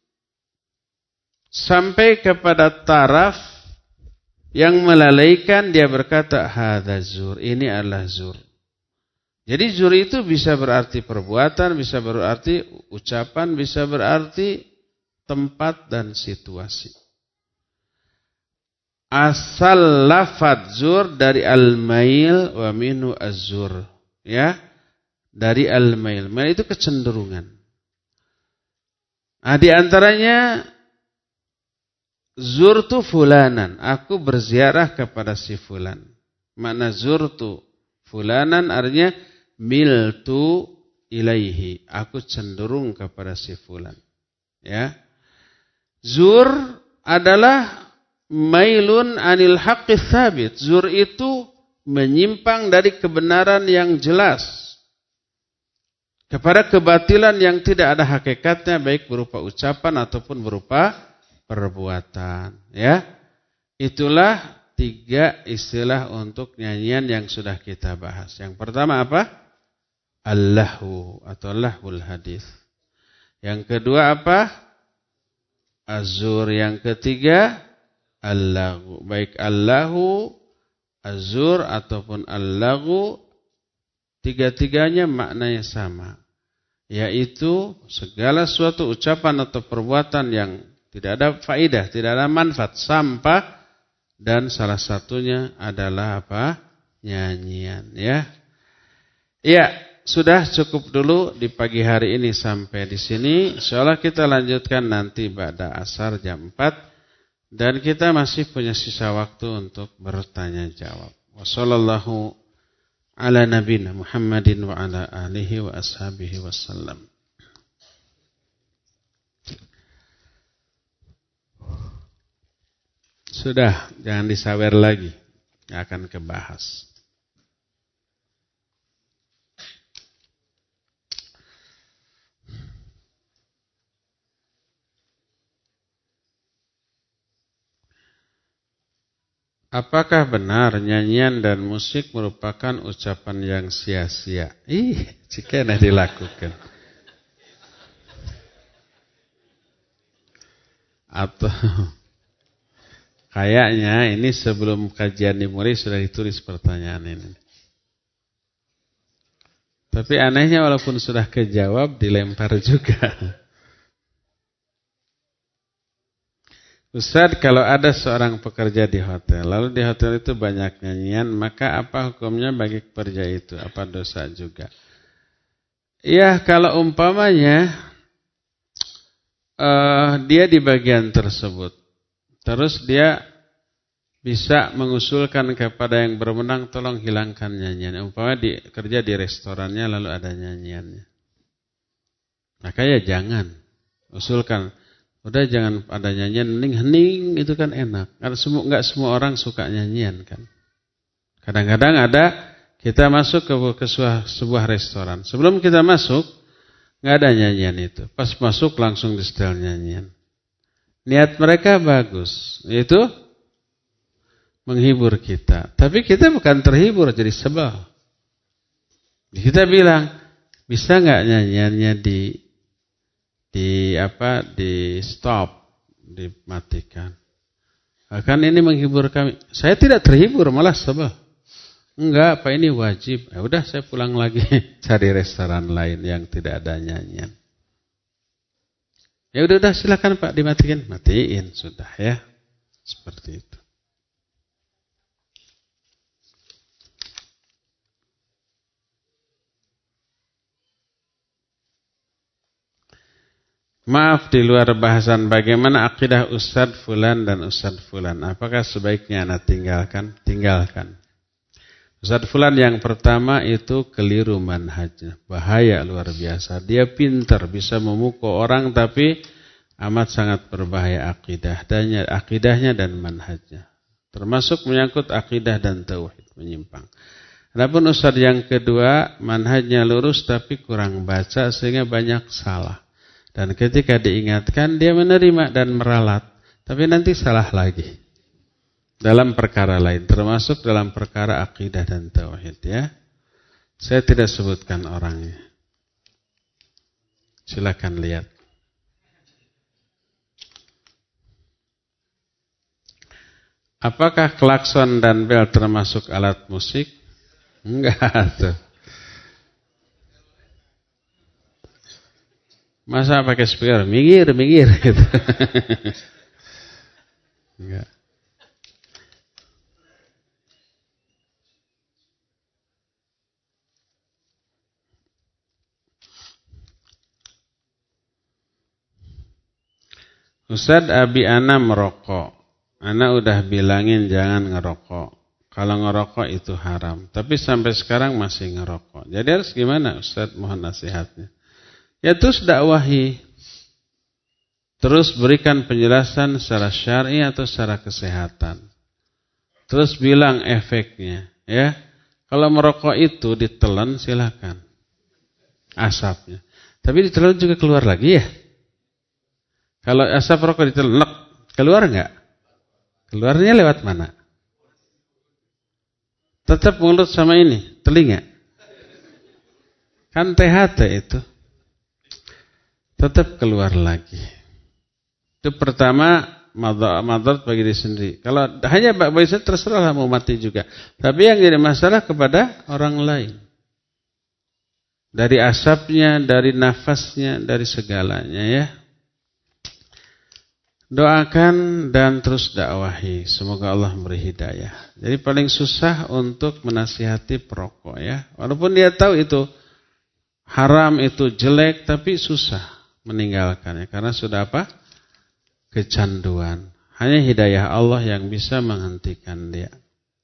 sampai kepada taraf yang melalaikan, dia berkata hadza zur, ini adalah zur. Jadi zur itu bisa berarti perbuatan, bisa berarti ucapan, bisa berarti tempat dan situasi. Asal lafadz zur dari al-mail wa minhu az-zur, ya. Dari al-mail. Mail itu kecenderungan. Nah, di antaranya zurtu fulanan, aku berziarah kepada si fulan. Makna zurtu fulanan artinya miltu ilaihi, aku cenderung kepada si fulan. Ya. Zur adalah mailun anil haqqi tsabit. Zur itu menyimpang dari kebenaran yang jelas kepada kebatilan yang tidak ada hakikatnya, baik berupa ucapan ataupun berupa perbuatan. Ya, itulah tiga istilah untuk nyanyian yang sudah kita bahas. Yang pertama apa? Allahu atau lahul hadis. Yang kedua apa? Azur. Yang ketiga Allahu. Baik Allahu, azur ataupun Allahu, tiga-tiganya maknanya sama. Yaitu segala suatu ucapan atau perbuatan yang tidak ada faidah, tidak ada manfaat, sampah, dan salah satunya adalah apa? Nyanyian, ya. Ya, sudah cukup dulu di pagi hari ini sampai di sini. Insyaallah kita lanjutkan nanti ba'da asar jam empat, dan kita masih punya sisa waktu untuk bertanya jawab. Wassallallahu ala nabiyina Muhammadin wa ala alihi wa ashabihi wasallam. Sudah, jangan disawer lagi, akan kebahas. Apakah benar nyanyian dan musik merupakan ucapan yang sia-sia? Ih, jika nah dilakukan. Atau kayaknya ini sebelum kajian dimulai sudah ditulis pertanyaan ini. Tapi anehnya walaupun sudah kejawab dilempar juga. Ustaz, kalau ada seorang pekerja di hotel, lalu di hotel itu banyak nyanyian, maka apa hukumnya bagi pekerja itu? Apa dosa juga? Ya, kalau umpamanya uh, dia di bagian tersebut, terus dia bisa mengusulkan kepada yang berwenang, tolong hilangkan nyanyian. Umpamanya di, kerja di restorannya lalu ada nyanyiannya. Maka ya jangan usulkan. Udah jangan ada nyanyian, hening-hening itu kan enak. Karena semua enggak semua orang suka nyanyian kan. Kadang-kadang ada kita masuk ke, ke sebuah, sebuah restoran. Sebelum kita masuk enggak ada nyanyian itu. Pas masuk langsung di setel nyanyian. Niat mereka bagus, yaitu menghibur kita. Tapi kita bukan terhibur, jadi sebel. Kita bilang, bisa nggak nyanyiannya di di apa di stop, dimatikan. Kan ini menghibur kami. Saya tidak terhibur, malah sebel. Enggak, Pak, ini wajib. Ya udah, saya pulang lagi cari restoran lain yang tidak ada nyanyian. Ya udah, udah silakan Pak dimatikan. Matiin sudah ya. Seperti itu. Maaf, di luar bahasan bagaimana akidah Ustadz Fulan dan Ustadz Fulan. Apakah sebaiknya anak tinggalkan? Tinggalkan. Ustadz Fulan yang pertama itu keliru manhajnya. Bahaya luar biasa. Dia pintar, bisa memukul orang, tapi amat sangat berbahaya akidahnya, akidahnya dan manhajnya. Termasuk menyangkut akidah dan tauhid, menyimpang. Adapun Ustadz yang kedua, manhajnya lurus tapi kurang baca sehingga banyak salah. Dan ketika diingatkan, dia menerima dan meralat. Tapi nanti salah lagi. Dalam perkara lain. Termasuk dalam perkara akidah dan tauhid. Ya. Saya tidak sebutkan orangnya. Silakan lihat. Apakah klakson dan bel termasuk alat musik? Enggak tuh. Masa pakai speaker? Minggir, minggir gitu. Enggak. Ustadz, abi ana merokok. Ana udah bilangin jangan ngerokok. Kalau ngerokok itu haram. Tapi sampai sekarang masih ngerokok. Jadi harus gimana Ustadz? Mohon nasihatnya. Ya terus dakwahi. Terus berikan penjelasan secara syar'i atau secara kesehatan. Terus bilang efeknya. Ya, kalau merokok itu ditelan silakan. Asapnya. Tapi ditelan juga keluar lagi ya. Kalau asap rokok ditelan, keluar enggak? Keluarnya lewat mana? Tetap mulut sama ini, telinga. Kan T H T itu. Tetap keluar lagi. Itu pertama madarat bagi diri sendiri. Kalau hanya bagi saya terserahlah mau mati juga. Tapi yang jadi masalah kepada orang lain. Dari asapnya, dari nafasnya, dari segalanya ya. Doakan dan terus dakwahi. Semoga Allah memberi hidayah. Jadi paling susah untuk menasihati perokok ya. Walaupun dia tahu itu haram, itu jelek, tapi susah meninggalkannya. Karena sudah apa? Kecanduan. Hanya hidayah Allah yang bisa menghentikan dia.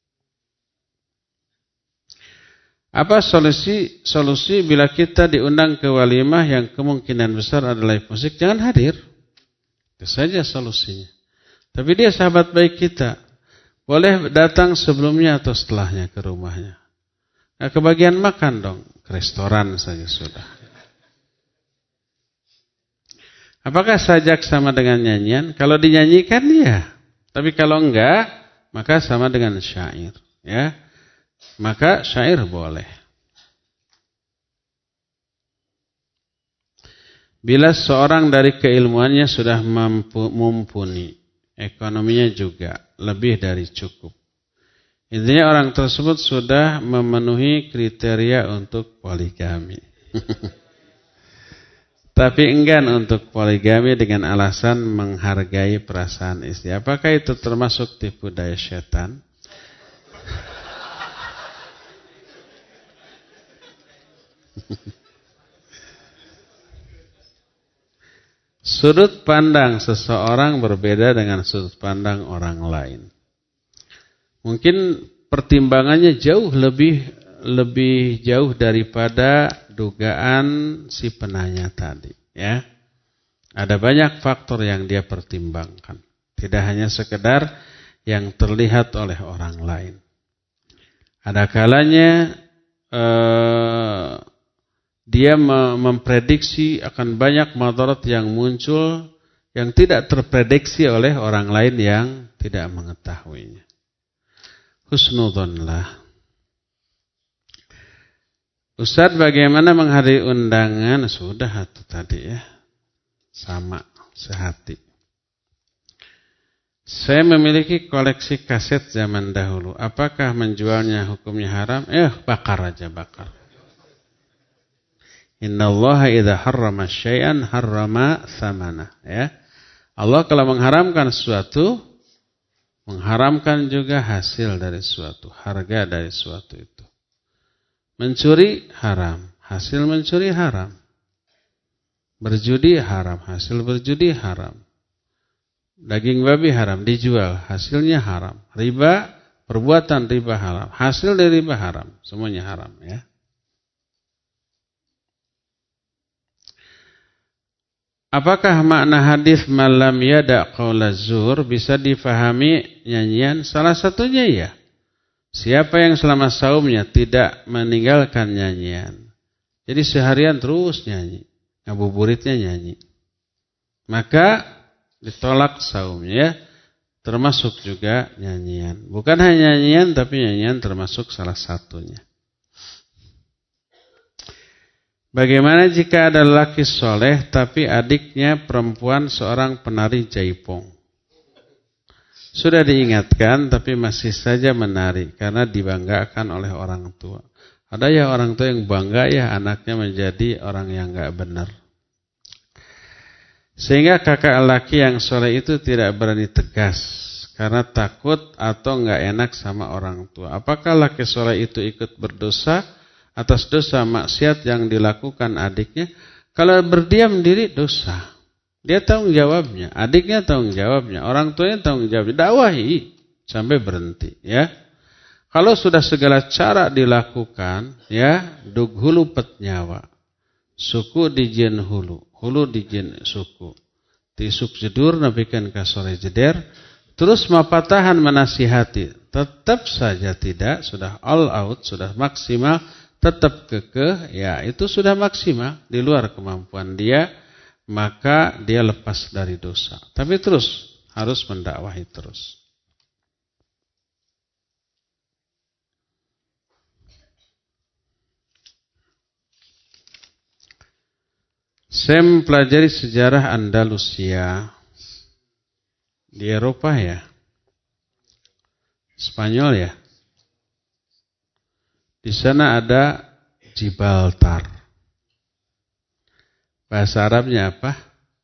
Apa solusi? Solusi bila kita diundang ke walimah yang kemungkinan besar adalah musik, jangan hadir. Itu saja solusinya. Tapi dia sahabat baik kita. Boleh datang sebelumnya atau setelahnya ke rumahnya. Nah, kebagian makan dong. Ke restoran saja sudah. Apakah sajak sama dengan nyanyian? Kalau dinyanyikan ya. Tapi kalau enggak, maka sama dengan syair. Ya. Maka syair boleh. Bila seorang dari keilmuannya sudah mampu, mumpuni, ekonominya juga lebih dari cukup. Intinya orang tersebut sudah memenuhi kriteria untuk poligami. Tapi enggan untuk poligami dengan alasan menghargai perasaan istri. Apakah itu termasuk tipu daya setan? Sudut pandang seseorang berbeda dengan sudut pandang orang lain. Mungkin pertimbangannya jauh lebih lebih jauh daripada dugaan si penanya tadi, ya. Ada banyak faktor yang dia pertimbangkan. Tidak hanya sekedar yang terlihat oleh orang lain. Ada kalanya eh, dia memprediksi akan banyak madarat yang muncul yang tidak terprediksi oleh orang lain yang tidak mengetahuinya. Husnudzonlah. Ustaz, bagaimana menghadiri undangan? Sudah itu tadi ya. Sama, sehati. Saya memiliki koleksi kaset zaman dahulu. Apakah menjualnya hukumnya haram? Eh, bakar aja, bakar. Innallaha idza harrama syai'an harrama tsamana, ya. Allah kalau mengharamkan sesuatu, mengharamkan juga hasil dari sesuatu, harga dari sesuatu itu. Mencuri haram, hasil mencuri haram. Berjudi haram, hasil berjudi haram. Daging babi haram, dijual, hasilnya haram. Riba, perbuatan riba haram, hasil dari riba haram. Semuanya haram, ya. Apakah makna hadis malam yada qaula zur bisa difahami nyanyian? Salah satunya ya. Siapa yang selama saumnya tidak meninggalkan nyanyian, jadi seharian terus nyanyi, ngabuburitnya nyanyi, maka ditolak saumnya, termasuk juga nyanyian. Bukan hanya nyanyian, tapi nyanyian termasuk salah satunya. Bagaimana jika ada lelaki soleh tapi adiknya perempuan seorang penari jaipong? Sudah diingatkan tapi masih saja menari karena dibanggakan oleh orang tua. Ada ya orang tua yang bangga ya anaknya menjadi orang yang gak benar. Sehingga kakak lelaki yang soleh itu tidak berani tegas karena takut atau gak enak sama orang tua. Apakah lelaki soleh itu ikut berdosa atas dosa maksiat yang dilakukan adiknya? Kalau berdiam diri dosa. Dia tanggung jawabnya, adiknya tanggung jawabnya, orang tuanya tanggung jawabnya. Dakwahi sampai berhenti, ya. Kalau sudah segala cara dilakukan, ya, dug hulu pet nyawa. Suku dijin hulu, hulu dijin suku. Tisuk jedur nabikan kasore jeder, terus mapatahan menasihati. Tetap saja tidak, sudah all out, sudah maksimal, tetap kekeh, ya itu sudah maksimal di luar kemampuan dia. Maka dia lepas dari dosa. Tapi terus harus mendakwahi terus. Saya mempelajari sejarah Andalusia di Eropa ya. Spanyol ya. Di sana ada Gibraltar. Bahasa Arabnya apa?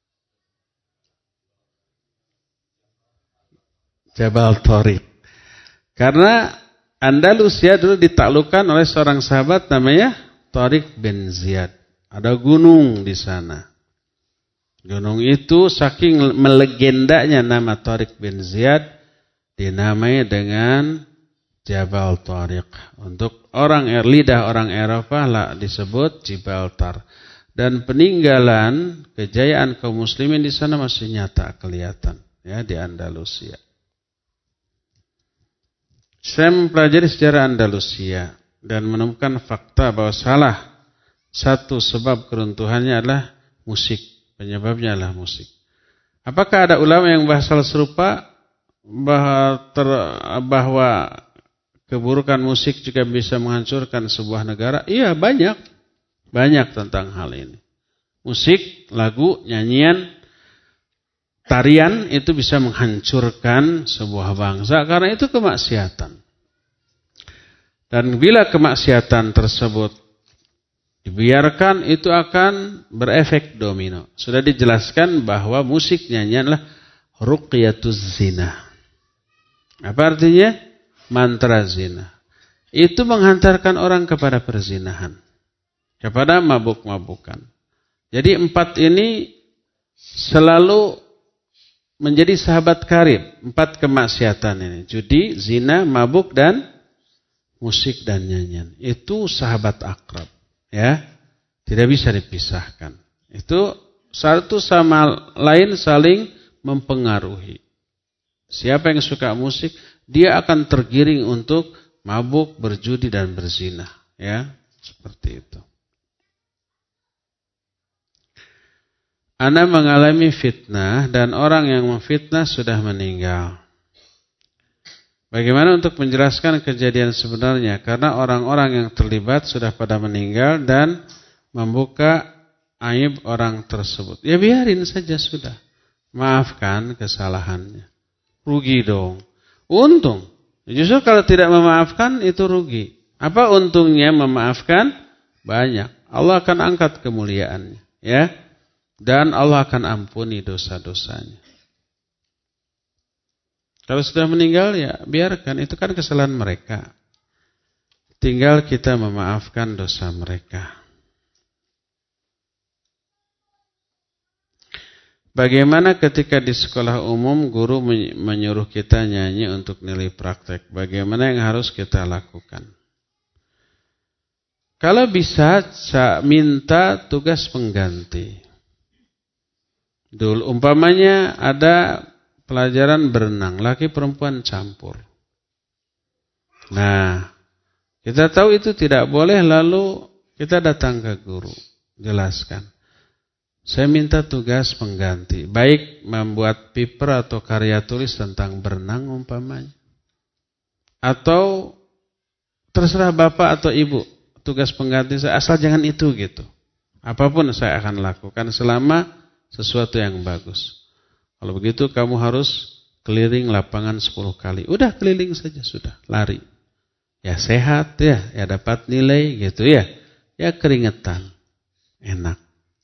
Jabal Tariq. Karena Andalusia dulu ditaklukkan oleh seorang sahabat namanya Tariq bin Ziyad. Ada gunung di sana. Gunung itu saking melegendanya nama Tariq bin Ziyad dinamai dengan Jabal Tariq. Untuk orang lidah orang Eropa lah disebut Gibraltar. Dan peninggalan kejayaan kaum muslimin di sana masih nyata kelihatan ya di Andalusia. Saya mempelajari sejarah Andalusia dan menemukan fakta bahwa salah satu sebab keruntuhannya adalah musik. Penyebabnya adalah musik. Apakah ada ulama yang bahas hal serupa bahwa, ter, bahwa keburukan musik juga bisa menghancurkan sebuah negara? Iya, banyak. Banyak tentang hal ini. Musik, lagu, nyanyian, tarian itu bisa menghancurkan sebuah bangsa karena itu kemaksiatan. Dan bila kemaksiatan tersebut dibiarkan itu akan berefek domino. Sudah dijelaskan bahwa musik nyanyian adalah ruqyatuz zina. Apa artinya? Mantra zina. Itu menghantarkan orang kepada perzinahan. Kepada mabuk-mabukan. Jadi empat ini selalu menjadi sahabat karib. Empat kemaksiatan ini. Judi, zina, mabuk, dan musik dan nyanyian. Itu sahabat akrab. Ya, tidak bisa dipisahkan. Itu satu sama lain saling mempengaruhi. Siapa yang suka musik, dia akan tergiring untuk mabuk, berjudi, dan berzina. Ya, seperti itu. Ana mengalami fitnah dan orang yang memfitnah sudah meninggal. Bagaimana untuk menjelaskan kejadian sebenarnya? Karena orang-orang yang terlibat sudah pada meninggal dan membuka aib orang tersebut. Ya biarin saja sudah. Maafkan kesalahannya. Rugi dong. Untung. Justru kalau tidak memaafkan itu rugi. Apa untungnya memaafkan? Banyak. Allah akan angkat kemuliaannya. Ya. Dan Allah akan ampuni dosa-dosanya. Kalau sudah meninggal ya biarkan, itu kan kesalahan mereka. Tinggal kita memaafkan dosa mereka. Bagaimana ketika di sekolah umum guru menyuruh kita nyanyi untuk nilai praktek? Bagaimana yang harus kita lakukan? Kalau bisa minta tugas pengganti. Dulu umpamanya ada pelajaran berenang, laki perempuan campur. Nah, kita tahu itu tidak boleh, lalu kita datang ke guru, jelaskan. Saya minta tugas pengganti, baik membuat paper atau karya tulis tentang berenang umpamanya. Atau terserah bapak atau ibu, tugas pengganti saya, asal jangan itu gitu. Apapun saya akan lakukan selama sesuatu yang bagus. Kalau begitu kamu harus keliling lapangan sepuluh kali. Udah keliling saja sudah, lari. Ya sehat ya, ya dapat nilai gitu ya. Ya keringetan. Enak.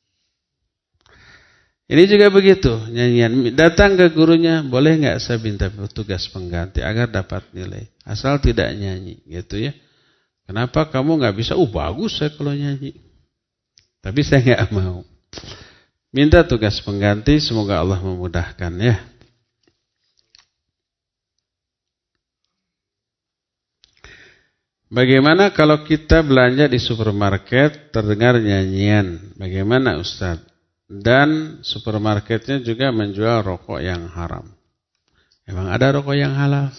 Ini juga begitu, nyanyian. Datang ke gurunya, boleh enggak saya minta tugas pengganti agar dapat nilai. Asal tidak nyanyi gitu ya. Kenapa kamu enggak bisa? Oh bagus saya kalau nyanyi. Tapi saya enggak mau. Minta tugas pengganti, semoga Allah memudahkan ya. Bagaimana kalau kita belanja di supermarket terdengar nyanyian? Bagaimana Ustaz? Dan supermarketnya juga menjual rokok yang haram. Emang ada rokok yang halal?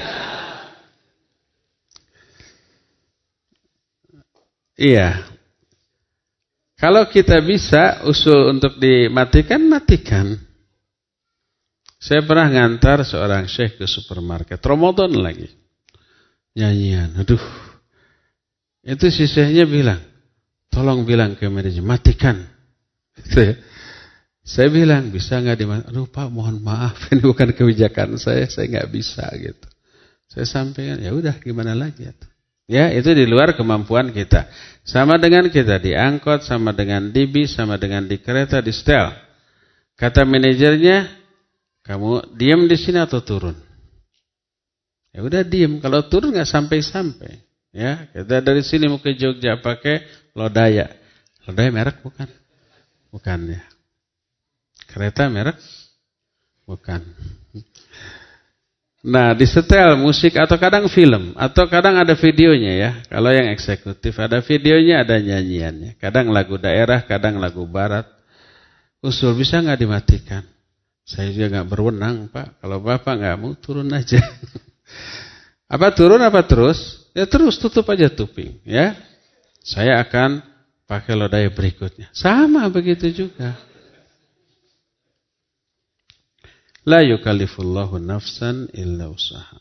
Iya. Kalau kita bisa usul untuk dimatikan, matikan. Saya pernah ngantar seorang syekh ke supermarket, Ramadan lagi. Nyanyian, aduh. Itu si syekhnya bilang, tolong bilang ke manajemen, matikan. Gitu ya. Saya bilang, bisa nggak dimatikan? Aduh Pak, mohon maaf, ini bukan kebijakan saya, saya nggak bisa gitu. Saya sampaikan, ya udah gimana lagi ya. Ya, itu di luar kemampuan kita. Sama dengan kita di angkot, sama dengan di bis, sama dengan di kereta, di setel. Kata manajernya, kamu diam di sini atau turun? Ya udah diam. Kalau turun nggak sampai-sampai. Ya, kita dari sini mau ke Jogja pakai Lodaya. Lodaya merek bukan? Bukan ya. Kereta merek? Bukan. Nah, disetel musik atau kadang film atau kadang ada videonya ya. Kalau yang eksekutif ada videonya, ada nyanyiannya. Kadang lagu daerah, kadang lagu barat. Usul bisa nggak dimatikan? Saya juga nggak berwenang Pak. Kalau Bapak nggak mau turun aja. Apa turun apa terus? Ya terus tutup aja tuping ya. Saya akan pakai Lodaya berikutnya. Sama begitu juga. La yukallifullahu nafsan illa usaha.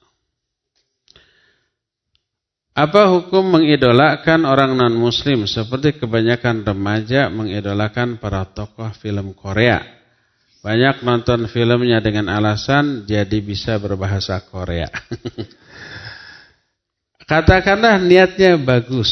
Apa hukum mengidolakan orang non-muslim seperti kebanyakan remaja mengidolakan para tokoh film Korea? Banyak nonton filmnya dengan alasan jadi bisa berbahasa Korea. Katakanlah niatnya bagus.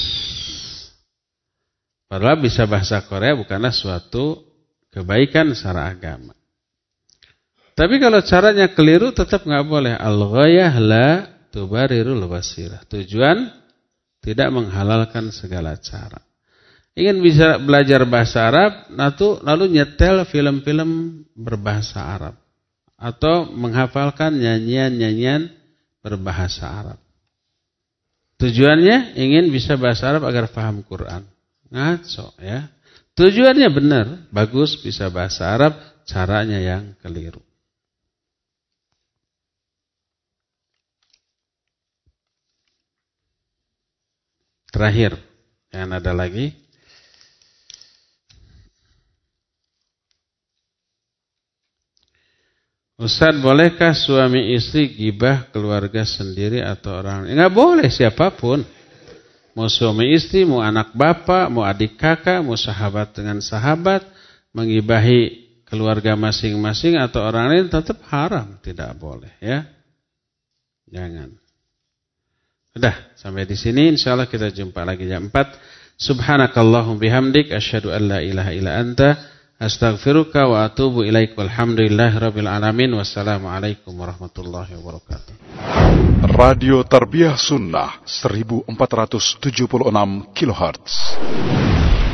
Padahal bisa bahasa Korea bukanlah suatu kebaikan secara agama. Tapi kalau caranya keliru tetap nggak boleh. Al-ghayah la tubarirul wasirah. Tujuan tidak menghalalkan segala cara. Ingin bisa belajar bahasa Arab, lalu nyetel film-film berbahasa Arab. Atau menghafalkan nyanyian-nyanyian berbahasa Arab. Tujuannya ingin bisa bahasa Arab agar paham Quran. Ngaco ya. Tujuannya benar, bagus bisa bahasa Arab, caranya yang keliru. Terakhir, yang ada lagi. Ustaz, bolehkah suami istri gibah keluarga sendiri atau orang? Enggak boleh siapapun. Mau suami istri, mau anak bapak, mau adik kakak, mau sahabat dengan sahabat, mengibahi keluarga masing-masing atau orang lain tetap haram, tidak boleh ya. Jangan. Sudah, sampai di sini insyaallah kita jumpa lagi jam empat. Subhanakallahum bihamdik asyhadu an la ilaha illa anta astaghfiruka wa atubu ilaik. Walhamdulillahirabbil alamin. Wassalamualaikum warahmatullahi wabarakatuh. Radio Tarbiyah Sunnah seribu empat ratus tujuh puluh enam kilohertz.